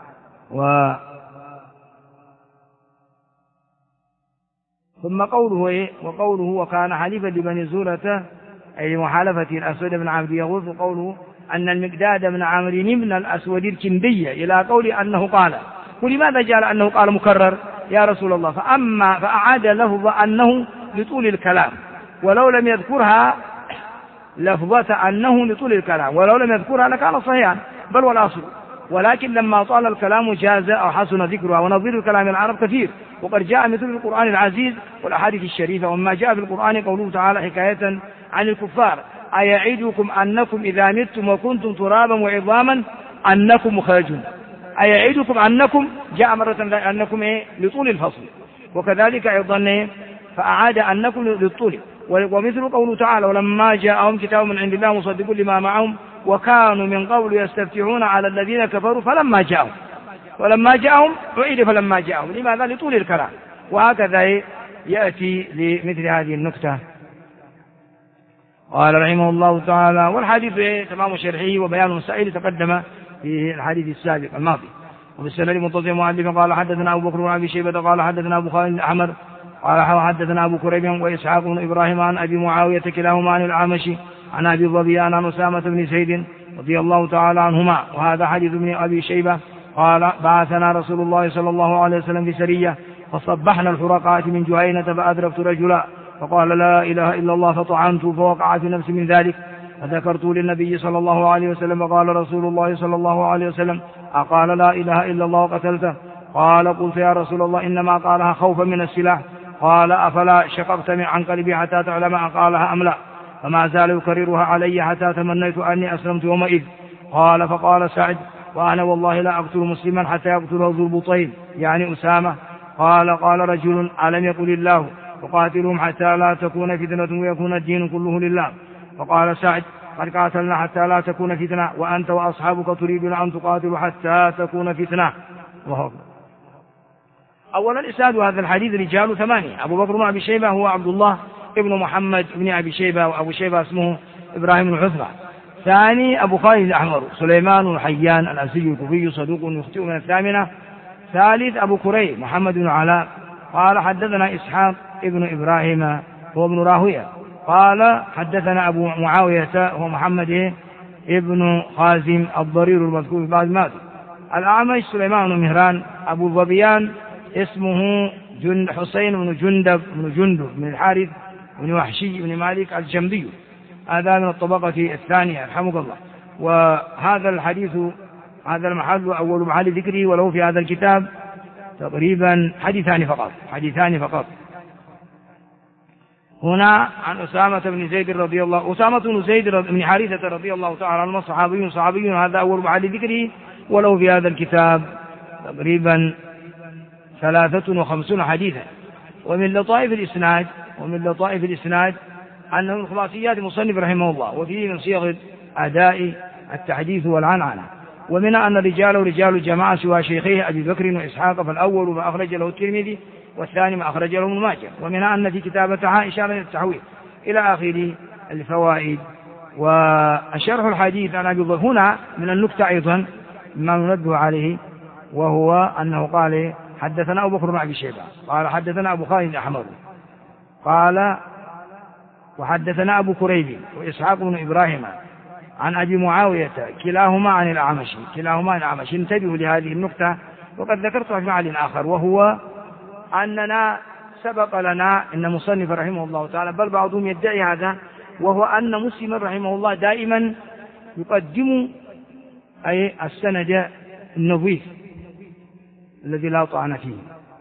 ثم قوله وقوله وكان حليفا لبني زهرة أي محالفة الأسود بن عبد يغوث. قوله أن المقداد بن عمرو بن الأسود الكندي إلى قول أنه قال. ولماذا جعل أنه قال مكرر يا رسول الله؟ فأعاد لفظ أنه لطول الكلام، ولو لم يذكرها لفظة أنه لطول الكلام ولو لم يذكرها لكان صحيحا، بل والأصل ولكن لما طال الكلام جاز أو حسن ذكرها، ونظير كلام العرب كثير، وقد جاء مثل القرآن العزيز والأحاديث الشريفة. وما جاء في القرآن قوله تعالى حكاية عن الكفار: أيعدكم أنكم إذا متم وكنتم ترابا وعظاما أنكم مخرجون. أيعدكم أنكم جاء مرة أنكم لطول الفصل، وكذلك أيضا فأعاد أنكم للطول. ومثل قوله تعالى: ولما جاءهم كتاب من عند الله مصدق لما معهم وكانوا من قبل يستفتحون على الذين كفروا فلما جاءهم، ولما جاءهم أعيد فلما جاءهم. لماذا؟ لطول الكلام. وهكذا يأتي لمثل هذه النكتة. قال رحمه الله تعالى: والحديث تمام شرحه وبيان مسائل تقدم في الحديث السابق الماضي. وبالسند المتصل مؤلف قال حدثنا أبو بكر بن أبي شيبة قال حدثنا أبو خالد الأحمر قال حدثنا أبو كريب وإسحاق بن إبراهيم عن أبي معاوية كلاهما عن الأعمش عن أبي الظبيان عن أسامة بن زيد رضي الله تعالى عنهما. وهذا حديث ابن أبي شيبة قال: بعثنا رسول الله صلى الله عليه وسلم في سرية فصبحنا الحرقات من جهينة فأدركت رجلا فقال: لا إله إلا الله، فطعنت فوقع في نفسي من ذلك، فذكرت للنبي صلى الله عليه وسلم فقال رسول الله صلى الله عليه وسلم: أقال لا إله إلا الله وقتلته؟ قال: قلت يا رسول الله إنما قالها خوفا من السلاح. قال: أفلا شققت عن قلبي حتى تعلم أقالها أم لا؟ فما زال يكررها علي حتى تمنيت أني أسلمت يومئذ. قال: فقال سعد: وأنا والله لا أقتل مسلما حتى يقتله ذو البطين، يعني أسامة. قال رجل: ألم يقل الله وقاتلهم حتى لا تكون فتنة ويكون الدين كله لله؟ فقال سعد: قد قاتلنا حتى لا تكون فتنة، وأنت وأصحابك تريدون أن تقاتلوا حتى تكون فتنة. الله أكبر. أولا إسناد هذا الحديث رجال 8. أبو بكر بن أبي شيبة هو عبد الله ابن محمد بن أبي شيبة، وأبو شيبة اسمه إبراهيم بن حثمة. ثاني أبو خالد الأحمر سليمان الحيان الأسدي الكوفي صدوق يخطئ من 8. ثالث أبو كريب محمد بن علاء قال حدثنا إسحاق ابن إبراهيم هو ابن راهوية قال حدثنا أبو معاوية هو محمد ابن خازم الضرير المذكور في بعض الماضي. الأعمش سليمان بن مهران. أبو الظبيان اسمه حسين بن جندب بن الحارث بن وحشي بن مالك الجنبي، هذا من الطبقة الثانية رحمه الله. وهذا الحديث هذا المحل أول محل ذكره، وله في هذا الكتاب تقريبا حديثان فقط. هنا عن أسامة بن زيد بن حارثة رضي الله تعالى عنه صحابي، هذا أول محل ذكره، وله في هذا الكتاب تقريبا 53 حديثا. ومن لطائف الإسناد أنه من خلاصيات المصنف رحمه الله، وفيه من صيغ أداء التحديث والعنعنة. ومنها أن رجال الجماعة سوى شيخيه أبي بكر وإسحاق، فالأول ما أخرج له الترمذي والثاني ما أخرج له ابن ماجه. ومنها أن في كتابتها إشارة للتحويل إلى آخر الفوائد. وشرح الحديث عن أبي بكر هنا من النكتة أيضا ما ننبه عليه، وهو أنه قال حدثنا أبو بكر بن أبي شيبة قال حدثنا أبو خالد الأحمر قال وحدثنا أبو كريب وإسحاق بن إبراهيم عن أبي معاوية كلاهما عن الأعمش. انتبهوا لهذه النقطة، وقد ذكرتها في محل آخر، وهو أننا سبق لنا أن مصنف رحمه الله تعالى، بل بعضهم يدعي هذا، وهو أن مسلم رحمه الله دائما يقدم أي السند النظيف الذي لا طعن فيه.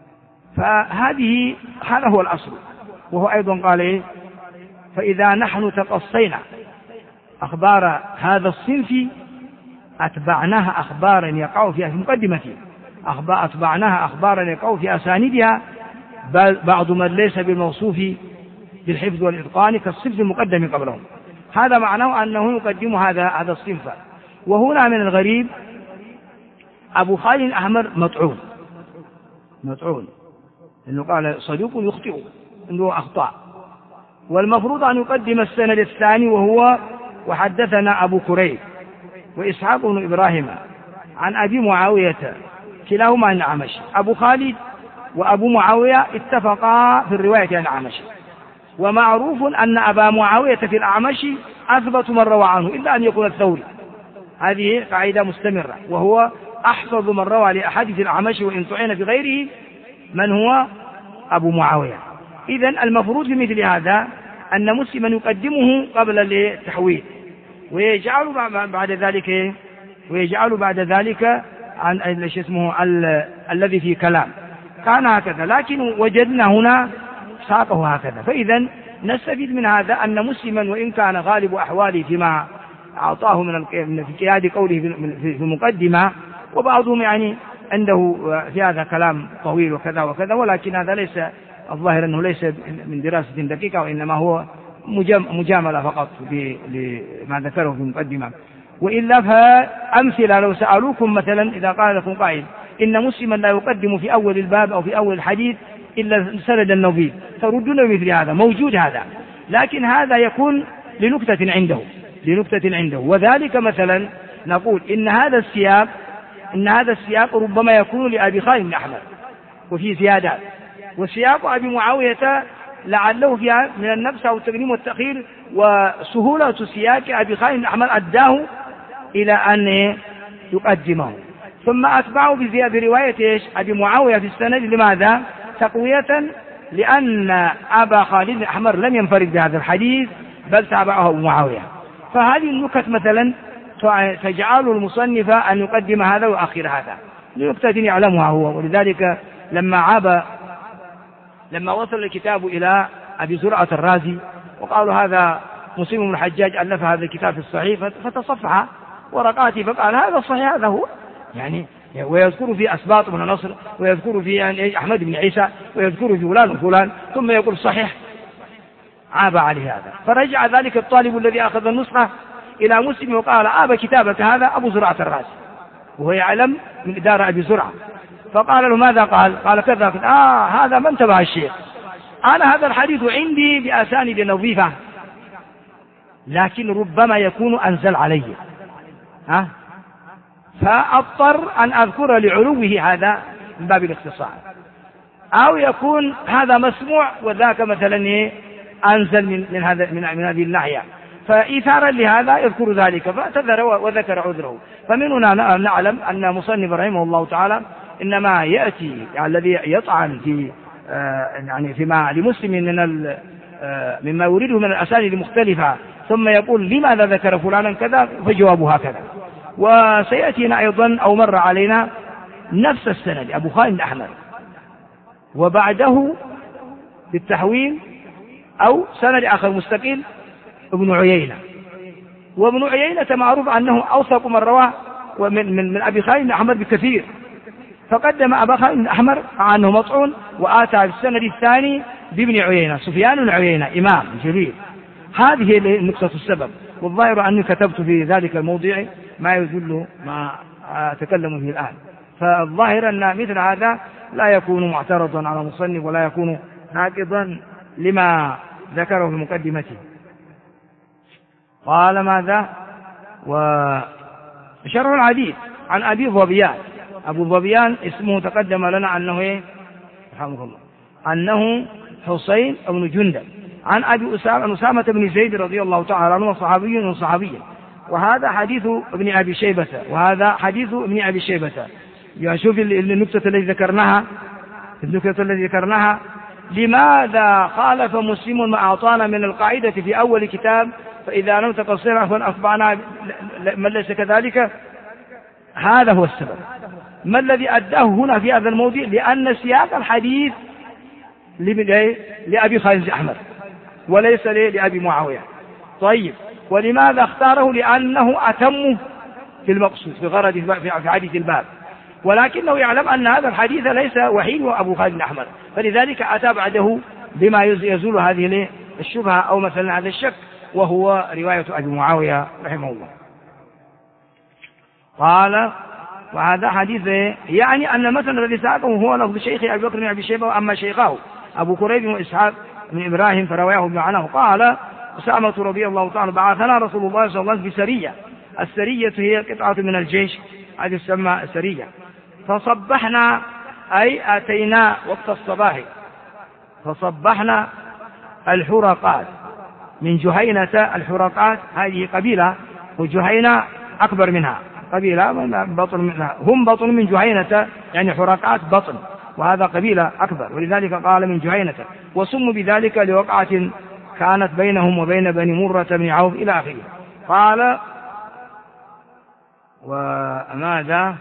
هذا هو الأصل. وهو أيضا قال فإذا نحن تقصينا أخبار هذا الصنف أتبعناها أخبارا يقع فيها في مقدمتها، أتبعناها أخبارا يقع في أساندها بعض من ليس بالموصوف بالحفظ والإتقان كالصنف المقدم قبلهم. هذا معناه أنه يقدم هذا الصنف. وهنا من الغريب أبو خالد الأحمر مطعون إنه قال صدوق يخطئ، عنده أخطاء. والمفروض أن يقدم السند الثاني، وهو وحدثنا أبو كريب وإسحاق بن إبراهيم عن أبي معاوية كلاهما عن الأعمش. أبو خالد وأبو معاوية اتفقا في الرواية عن الأعمش، ومعروف أن أبا معاوية في الأعمش أثبت من روى عنه إلا أن يكون الثوري. هذه قاعدة مستمرة، وهو أحفظ من روى لأحاديث الأعمش، وإن طعن في غيره من هو أبو معاوية. إذن المفروض في مثل هذا أن مسلما يقدمه قبل التحويل، ويجعل بعد ذلك ويجعل بعد ذلك عن اسمه الذي فيه كلام، كان هكذا، لكن وجدنا هنا ساقه هكذا. فإذا نستفيد من هذا أن مسلما وإن كان غالب أحواله فيما أعطاه من في قياد قوله في المقدمة، وبعضهم يعني عنده في هذا كلام طويل وكذا وكذا، ولكن هذا ليس الظاهر أنه ليس من دراسة دقيقة، وإنما هو مجاملة فقط لما ذكره في المقدمة. وإلا فأمثلة لو سألوكم مثلا إذا قال لكم قائل إن مسلما لا يقدم في أول الباب أو في أول الحديث إلا سند النووي، تردون مثل هذا، موجود هذا، لكن هذا يكون لنكتة عنده. وذلك مثلا نقول إن هذا السياق ربما يكون لأبي خالد بن أحمر وفي زيادات، وسياق أبي معاوية لعله فيها من النفس أو التقديم والتأخير، وسهولة سياق أبي خالد بن أحمر أداه إلى أن يقدمه، ثم أتبعه برواية أبي معاوية في السند. لماذا؟ تقوية، لأن أبا خالد بن أحمر لم ينفرد بهذا الحديث بل تابعه أبو معاوية. فهذه النكت مثلا تجعل المصنف أن يقدم هذا وأخير هذا لنكتة يعلمها هو. ولذلك لما وصل الكتاب إلى أبي زرعة الرازي وقالوا هذا مسلم بن الحجاج ألف هذا الكتاب في الصحيح، فتصفح ورقاته فقال هذا الصحيح، هذا هو يعني، ويذكر في أسباط بن نصر، ويذكر في يعني أحمد بن عيسى، ويذكر في فلان وفلان، ثم يقول صحيح. عاب عليه هذا، فرجع ذلك الطالب الذي أخذ النسخة إلى مسلم وقال عاب كتابك هذا أبو زرعة الرازي، وهو يعلم من إدارة أبي زرعة. فقال له ماذا قال كذا. هذا ما انتبه الشيخ، أنا هذا الحديث عندي بأسانيد نظيفة، لكن ربما يكون أنزل علي، فأضطر أن أذكر لعلوه هذا من باب الاختصار، أو يكون هذا مسموع وذاك مثلا أنزل من هذه الناحية، فإثارا لهذا يذكر ذلك، فاعتذر وذكر عذره. فمن هنا نعلم أن مصنف رحمه الله تعالى إنما يأتي يعني الذي يطعن في يعني فيما لمسلم مما يريده من الأسانيد المختلفة، ثم يقول لماذا ذكر فلانا كذا، فجوابه هكذا. وسيأتينا أيضا أو مر علينا نفس السند أبو خالد بن أحمر، وبعده بالتحويل أو سند آخر مستقل ابن عيينة. وابن عيينة معروف أنه أوثق من رواه من أبي خالد بن أحمر بكثير، فقدم أبا خالد بن أحمر عنه مطعون، وآتى في السند الثاني بابن عيينة، سفيان بن عيينة إمام جليل. هذه نقطة السبب، والظاهر أني كتبت في ذلك الموضوع ما يدل ما أتكلم فيه الآن. فالظاهر أن مثل هذا لا يكون معترضا على مصنف ولا يكون ناقضا لما ذكره في مقدمته. قال ماذا؟ وشرح الحديث عن أبي ظبيان. أبو ظبيان اسمه تقدم لنا أنه رحمه الله أنه حسين بن جندب، عن أبي أسامة بن زيد رضي الله تعالى عنه، صحابي. وهذا حديث ابن أبي شيبة، شوف النكتة التي ذكرناها، لماذا خالف مسلم ما أعطانا من القاعدة في أول كتاب فإذا لم تقصر فأصبعنا من ليس كذلك؟ هذا هو السبب. ما الذي أداه هنا في هذا الموضوع؟ لأن سياق الحديث لأبي خالد أحمد وليس لأبي معاوية. طيب، ولماذا اختاره؟ لأنه أتم في المقصود في غرض في حديث الباب، ولكنه يعلم أن هذا الحديث ليس وحيد وأبو خالد أحمد، فلذلك أتى بعده بما يزول هذه الشبهة أو مثلا هذا الشك، وهو رواية أبي معاوية رحمه الله. قال وهذا حديث يعني أن مثلا الذي ساقه هو لفظ شيخ أبي بكر بن أبي شيبة، وأما شيخه أبو كريب وإسحاق بن إبراهيم فرواه بمعناه. قال أسامة رضي الله تعالى بعثنا رسول الله صلى الله عليه وسلم بسرية، السرية هي قطعة من الجيش، هذه تسمى سرية. فصبحنا أي أتينا وقت الصباح، فصبحنا الحرقات من جهينة. الحرقات هذه قبيلة، وجهينة أكبر منها، قبيلة بطن منها، هم بطن من جهينة، يعني حرقات بطن، وهذا قبيلة أكبر، ولذلك قال من جهينة. وسموا بذلك لوقعة كانت بينهم وبين بني مرة بن عوف إلى آخره. قال وماذا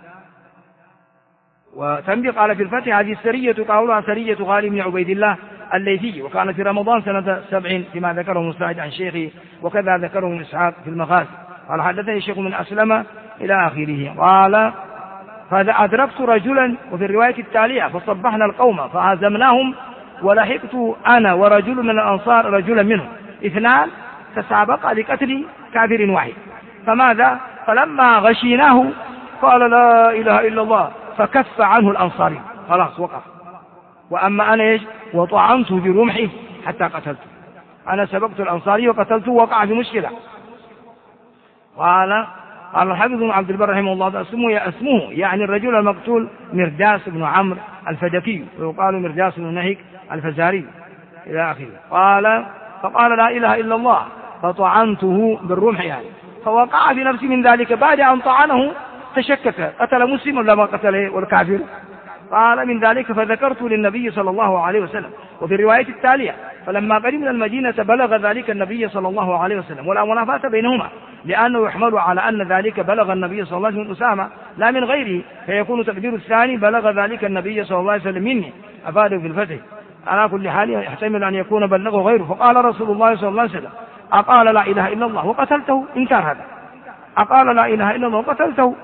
وتنبيه قال في الفتح هذه السرية قالوا سرية غالب بن عبيد الله الليثي، وكانت في رمضان سنة 70 فيما ذكره مساعد عن شيخه، وكذا ذكره من إسحاق في المغازي. قال حدثني الشيخ من أسلم إلى آخره. قال فأدركت رجلا، وفي الرواية التالية فصبحنا القوم فهزمناهم ولحقت أنا ورجل من الأنصار رجلا منهم، اثنان تسابقا لقتل كافر واحد. فماذا؟ فلما غشيناه قال لا إله إلا الله فكف عنه الأنصاري، خلاص وقف. وأما أنا وطعنته برمحه حتى قتلته، أنا سبقت الأنصاري وقتلته، وقع في مشكلة. قال الحافظ بن عبد البر رحمه الله اسمه يعني الرجل المقتول مرداس بن عمرو الفدكي، ويقال مرداس بن نهيك الفزاري إلى آخره. فقال لا إله إلا الله فطعنته بالرمح يعني، فوقع في نفسه من ذلك بعد أن طعنه تشكك قتل مسلم ولا ما قتله والكافر. قال من ذلك فذكرت للنبي صلى الله عليه وسلم. وفي الرواية التالية فلما قدمنا المدينة بلغ ذلك النبي صلى الله عليه وسلم، ولا منافاة بينهما لأنه يحمل على أن ذلك بلغ النبي صلى الله عليه وسلم من أسامة لا من غيره، فيكون تقدير الثاني بلغ ذلك النبي صلى الله عليه وسلم مني، أفاده في الفتح. على كل حال يحتمل أن يكون بلغه غيره. فقال رسول الله صلى الله عليه وسلم أقال لا إله إلا الله وقتلته؟ إنكار هذا، أقال لا إله إلا الله وقتلته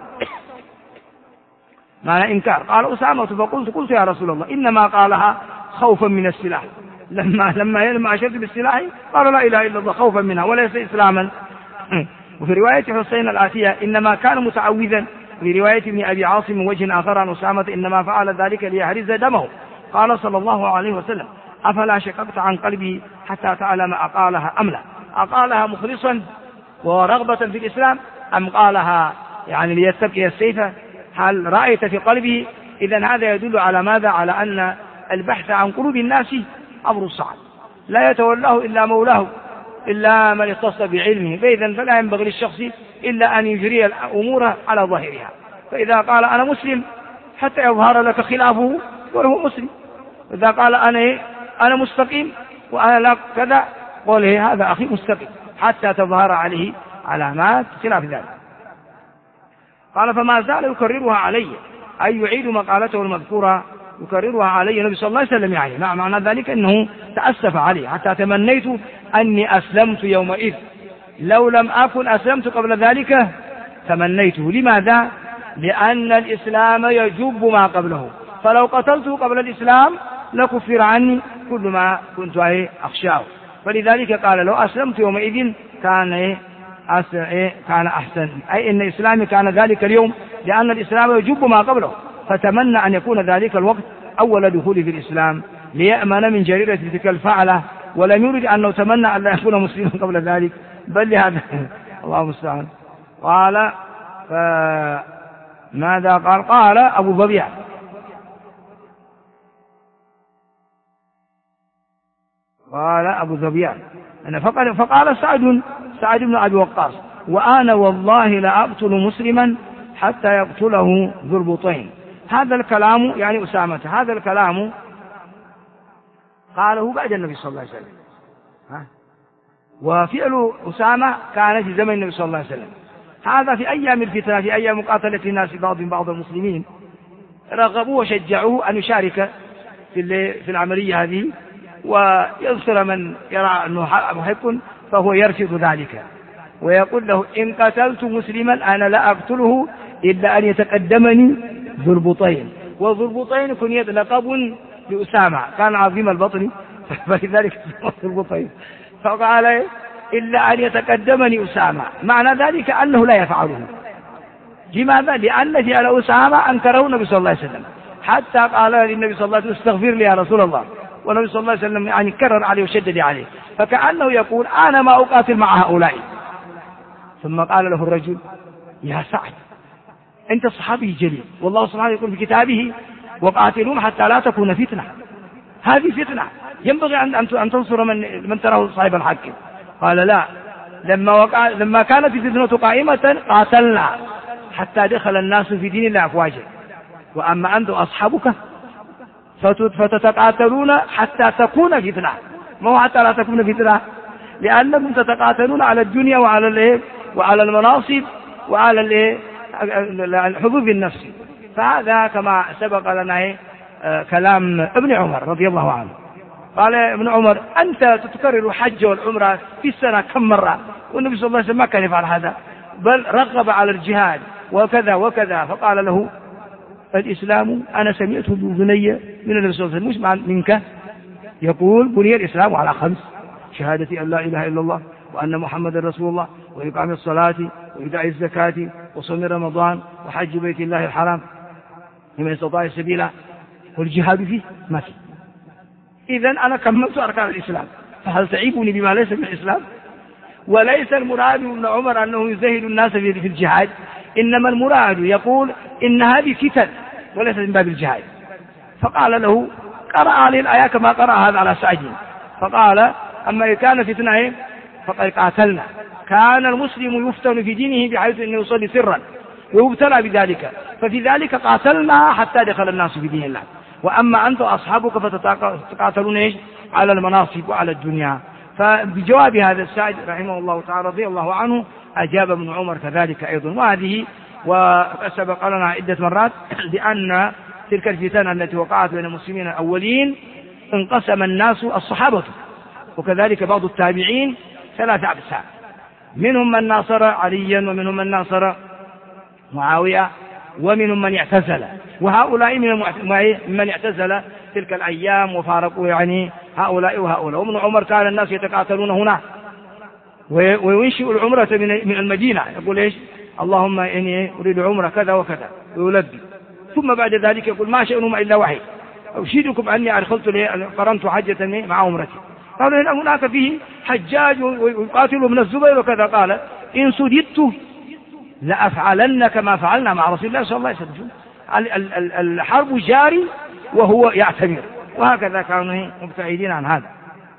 معنى إنكار. قال أسامة فقلت يا رسول الله إنما قالها خوفا من السلاح، لما أشرت بالسلاح قال لا إله إلا الله خوفا منها وليس إسلاما. وفي رواية حسين الآتية إنما كان متعوذا. في رواية ابن أبي عاصم وجه آخر عن أسامة إنما فعل ذلك ليحرز دمه. قال صلى الله عليه وسلم أفلا شققت عن قلبي حتى تعلم أقالها أم لا؟ أقالها مخلصا ورغبة في الإسلام أم قالها يعني ليستبقي السيف؟ هل رأيت في قلبه؟ إذن هذا يدل على ماذا؟ على أن البحث عن قلوب الناس أمر صعب لا يتولاه إلا مولاه إلا من اختص بعلمه، فإذا فلا ينبغي للشخص إلا أن يجري الأمور على ظاهرها. فإذا قال أنا مسلم حتى يظهر لك خلافه وله مسلم، إذا قال أنا مستقيم وأنا لا كذا قل هذا أخي مستقيم حتى تظهر عليه علامات خلاف ذلك. قال فما زال يكررها علي، أي يعيد مقالته المذكورة يكررها علي النبي صلى الله عليه وسلم، يعني معنى ذلك أنه تأسف عليه حتى تمنيت أني أسلمت يومئذ، لو لم أكن أسلمت قبل ذلك تمنيته. لماذا؟ لأن الإسلام يجب ما قبله، فلو قتلته قبل الإسلام لكفر عني كل ما كنت أخشاه. فلذلك قال لو أسلمت يومئذ كان أحسن، أي إن إسلامي كان ذلك اليوم، لأن الإسلام يجب ما قبله، فتمنى أن يكون ذلك الوقت أول دخول في الإسلام ليأمن من جريرة تلك الفعلة، ولم يرد أنه تمنى أن لا يكون مسلما قبل ذلك، بل لهذا الله المستعان. قال ماذا قال؟ قال أبو ظبيان فقال سعد بن أبي وقاص وأنا والله لا أقتل مسلما حتى يقتله ذو البطين. هذا الكلام يعني أسامة، هذا الكلام قاله بعد النبي صلى الله عليه وسلم، وفعل أسامة كان في زمن النبي صلى الله عليه وسلم. هذا في أيام الفتنة، في أيام مقاتلة الناس بعض المسلمين رغبوه وشجعوه أن يشارك في العملية هذه، وينصر من يرى أنه محق فهو يرفض ذلك ويقول له إن قتلت مسلما أنا لا أقتله إلا أن يتقدمني ذو البطين. وذو البطين كنية لقب لأسامة، كان عظيم البطن فلذلك ذو البطين، فقال إلا أن يتقدمني أسامة، معنى ذلك أنه لا يفعله. لماذا؟ لأن فعل أسامة أنكره النبي صلى الله عليه وسلم، حتى قال للنبي صلى الله عليه وسلم استغفر لي يا رسول الله، والنبي صلى الله عليه وسلم يعني كرر عليه وشدد عليه، فكأنه يقول أنا ما أقاتل مع هؤلاء. ثم قال له الرجل يا سعد أنت صحابي جليل، والله سبحانه يقول في كتابه وقاتلون حتى لا تكون فتنة. هذه فتنة ينبغي أن تنصر من تراه صاحب الحق. قال لا، لما كانت الفتنة قائمة قاتلنا حتى دخل الناس في دين الله أفواجا، وأما أنتم أصحابك فتتقاتلون حتى تكون فتنة، ما هو حتى لا تكون فتنة، لأنكم تتقاتلون على الدنيا وعلى المناصب وعلى الحظوظ النفسي. فهذا كما سبق لنا كلام ابن عمر رضي الله عنه. قال ابن عمر: أنت تكرر الحج والعمرة في السنة كم مرة؟ والنبي صلى الله عليه وسلم ما كان يفعل هذا، بل رغب على الجهاد وكذا وكذا. فقال له: الإسلام أنا سمعته بني من النبي صلى الله عليه وسلم، مش منك، يقول: بني الإسلام على 5: شهادة أن لا إله إلا الله وأن محمد رسول الله وإقام الصلاة وإيتاء الزكاة وصوم رمضان وحج بيت الله الحرام لمن استطاع سبيلا والجهاد فيه ما فيه. إذن أنا كملت أركان الإسلام، فهل تعيبني بما ليس من الإسلام؟ وليس المراد ابن عمر أنه يزهد الناس في الجهاد، إنما المراد يقول إن هذه فتن وليست من باب الجهاد. فقال له: قرأ عليه الآية كما قرأ هذا على سعد. فقال: أما إذا كان فتنة فقد قاتلنا. كان المسلم يفتن في دينه بحيث أنه يصلي سرا ويبتلى بذلك، ففي ذلك قاتلنا حتى دخل الناس في دين الله. وأما أنت وأصحابك فتقاتلون على المناصب وعلى الدنيا. فبجواب هذا السعد رحمه الله تعالى رضي الله عنه أجاب ابن عمر كذلك أيضا. وهذه وسبق لنا عدة مرات بأن تلك الفتن التي وقعت بين المسلمين الأولين انقسم الناس الصحابة وكذلك بعض التابعين 3 أقسام: منهم من ناصر عليا ومنهم من ناصر معاوية ومنهم من اعتزل. وهؤلاء من اعتزل تلك الأيام وفارقوا هؤلاء وهؤلاء. وابن عمر كان الناس يتقاتلون هنا وينشئ العمرة من المدينة، يقول: اللهم إني أريد عمرة كذا وكذا ويلبي، ثم بعد ذلك يقول: ما شأنهم إلا وحي، أشهدكم أني قرنت حجة مع عمرتي. قالوا: هناك فيه حجاج ويقاتل من الزبير وكذا. قال: إن سددت لأفعلن كما فعلنا مع رسول الله صلى الله عليه وسلم. الحرب جاري وهو يعتمر. وهكذا كانوا مبتعدين عن هذا.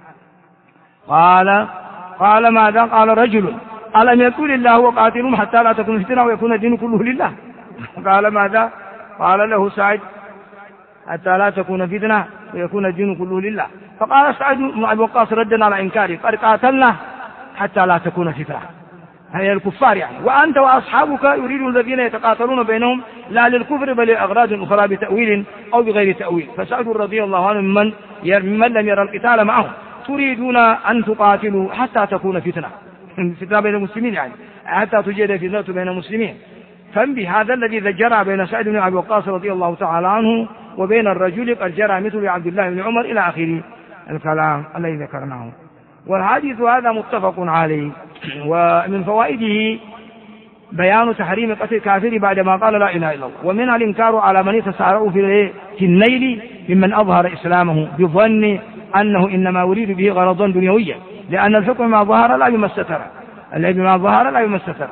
قال ماذا؟ قال رجل: ألم يقول الله وقاتلهم حتى لا تكون فتنة ويكون الدين كله لله؟ قال ماذا؟ قال له سعد: حتى لا تكون فتنة ويكون الدين كله لله. فقال سعد بن أبي وقاص ردا على إنكاره: قد قاتلنا حتى لا تكون فتنة، هي الكفار وأنت وأصحابك يريد الذين يتقاتلون بينهم لا للكفر بل لأغراض أخرى بتأويل أو بغير تأويل. فسعد رضي الله عنه ممن لم يرى القتال معهم: تريدون أن تقاتلوا حتى تكون فتنة بين المسلمين، حتى توجد فتنة بين المسلمين. فانبه هذا الذي جرى بين سعد بن أبي وقاص رضي الله تعالى عنه وبين الرجل قد جرى مثل عبد الله بن عمر إلى آخر الكلام الذي ذكرناه. والحديث هذا متفق عليه. ومن فوائده بيان تحريم قتل الكافر بعدما قال لا إله إلا الله، ومنها الإنكار على من يتسارع في النيل ممن أظهر إسلامه بظن أنه إنما يريد به غرضا دنيويا، لأن الحكم ما ظهر لا يمستر، الذي ما ظهر لا يمستر.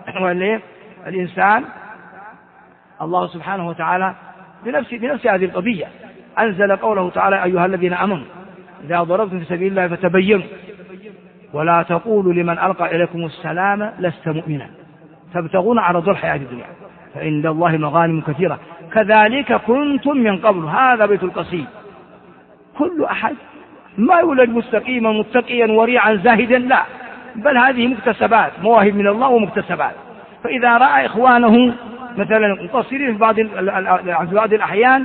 الإنسان الله سبحانه وتعالى بنفس هذه القضية أنزل قوله تعالى: أيها الذين آمنوا إذا ضربتم في سبيل الله فتبينوا ولا تقولوا لمن ألقى إليكم السلام لست مؤمنا تبتغون عرض الحياة الدنيا فإن الله مغانم كثيرة كذلك كنتم من قبل. هذا بيت القصيد. كل أحد ما يولد مستقيما متقيا وريعا زاهدا، لا، بل هذه مكتسبات، مواهب من الله ومكتسبات. فإذا رأى إخوانه مثلا مقصرين في بعض الأحيان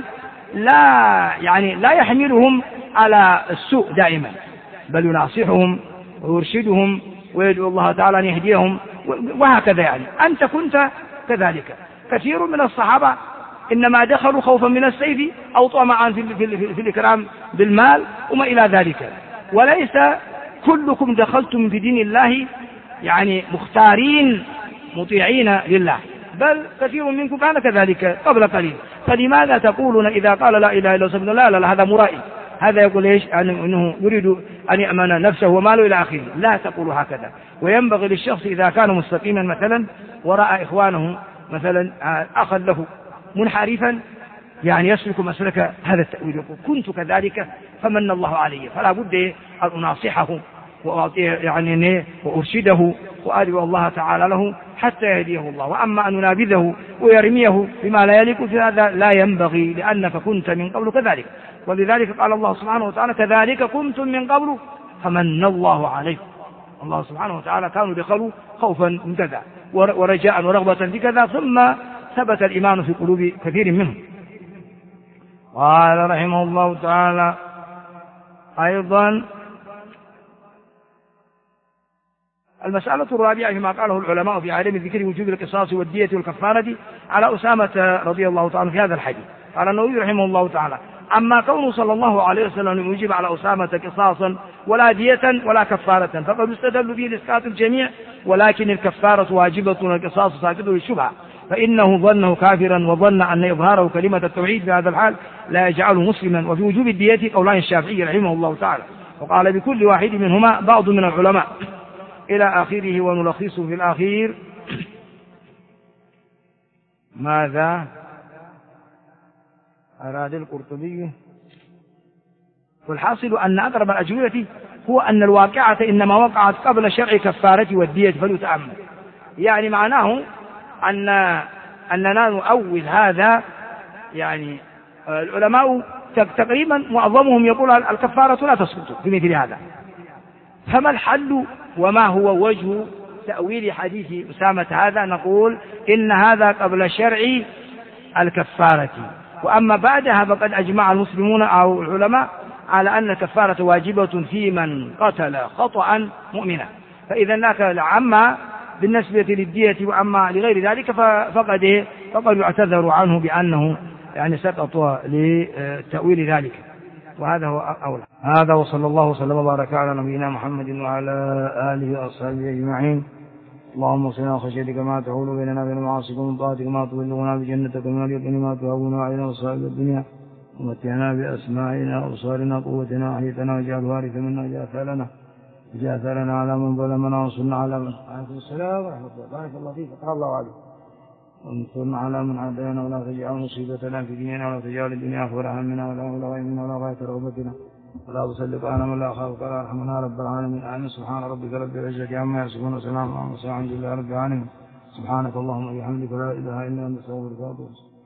لا يحملهم على السوء دائما، بل يناصحهم ويرشدهم ويدعو الله تعالى أن يهديهم، وهكذا. أنت كنت كذلك. كثير من الصحابة إنما دخلوا خوفا من السيف أو طمعا في الإكرام بالمال وما إلى ذلك، وليس كلكم دخلتم في دين الله مختارين مطيعين لله، بل كثير منكم كان كذلك قبل قليل. فلماذا تقولون إذا قال لا إله إلا الله لا هذا مرائي، هذا يقول أنه يريد أن يأمن نفسه وماله إلى آخره؟ لا تقولوا هكذا. وينبغي للشخص إذا كان مستقيما مثلا ورأى إخوانه مثلا أخذ له منحرفا يسلك مسلك هذا التأويل، كنت كذلك فمن الله عليه، فلا بد أن أناصحه وأرشده وأدعو الله تعالى له حتى يهديه الله. وأما أن ننابذه ويرميه بما لا يليق في هذا لا ينبغي، لأنك كنت من قبل كذلك. ولذلك قال الله سبحانه وتعالى: كذلك كنتم من قبل فمن الله عليكم. الله سبحانه وتعالى كانوا دخلوا خوفا من كذا، ورجاء ورغبة في كذا، ثم ثبت الإيمان في قلوب كثير منهم. قال رحمه الله تعالى أيضا: المسألة الرابعة فيما قاله العلماء في عدم ذكر وجوب القصاص والدية والكفارة على أسامة رضي الله تعالى في هذا الحديث. قال النووي رحمه الله تعالى: أما كونه صلى الله عليه وسلم يجيب على أسامة قصاصا ولا دية ولا كفارة فقد استدل به لإسقاط الجميع، ولكن الكفارة واجبة والقصاص ساقط للشبهة، فإنه ظنه كافرا وظن أن إظهاره كلمة التوحيد في هذا الحال لا يجعله مسلما. وفي وجوب الدية قولان الشافعي رحمه الله تعالى، وقال بكل واحد منهما بعض من العلماء إلى آخره. ونلخصه في الأخير ماذا أراد القرطبي. والحاصل أن أقرب الأجوبة هو أن الواقعة إنما وقعت قبل شرع كفارة والدية، فليتأمل. يعني معناه أننا نؤول هذا، يعني العلماء تقريبا معظمهم يقول الكفارة لا تسقط في مثل هذا. فما الحل وما هو وجه تأويل حديث أسامة هذا؟ نقول إن هذا قبل شرع الكفارة، وأما بعدها فقد أجمع المسلمون أو العلماء على أن الكفارة واجبة في من قتل خطأ مؤمنا. فإذا لا عما بالنسبة للدية، وأما لغير ذلك فقد يعتذر عنه بأنه يعني سقط لتأويل ذلك، وهذا هو أولى. هذا وصلى الله وسلم وبارك على نبينا محمد وعلى آله وأصحابه أجمعين. اللهم صل خشيتك ما تحول بيننا وبين معاصيك ومن طاعتك ما تبلغنا بجنتك ومن اليقين ما تهون علينا مصائب الدنيا، ومتعنا بأسماعنا وأبصارنا قوتنا وأحيتنا واجعل الوارث منا جاء ثارنا على من ظلمنا وانصرنا على من. عليكم السلام ورحمة الله. بارك الله فيك. أقرأ الله عليك. وانصرنا على من عادانا ولا تجعل مصيبتنا في ديننا ولا تجعل الدنيا أكبر همنا ولا مبلغ علمنا ولا غاية رغبتنا ولا تسلط علينا من لا يخافك ولا يرحمنا رب العالمين. آمين. سبحان ربك رب العزة عما يصفون وسلام على المرسلين والحمد لله رب العالمين. سبحانك اللهم وبحمدك لا إله إلا أنت أستغفرك وأتوب إليك.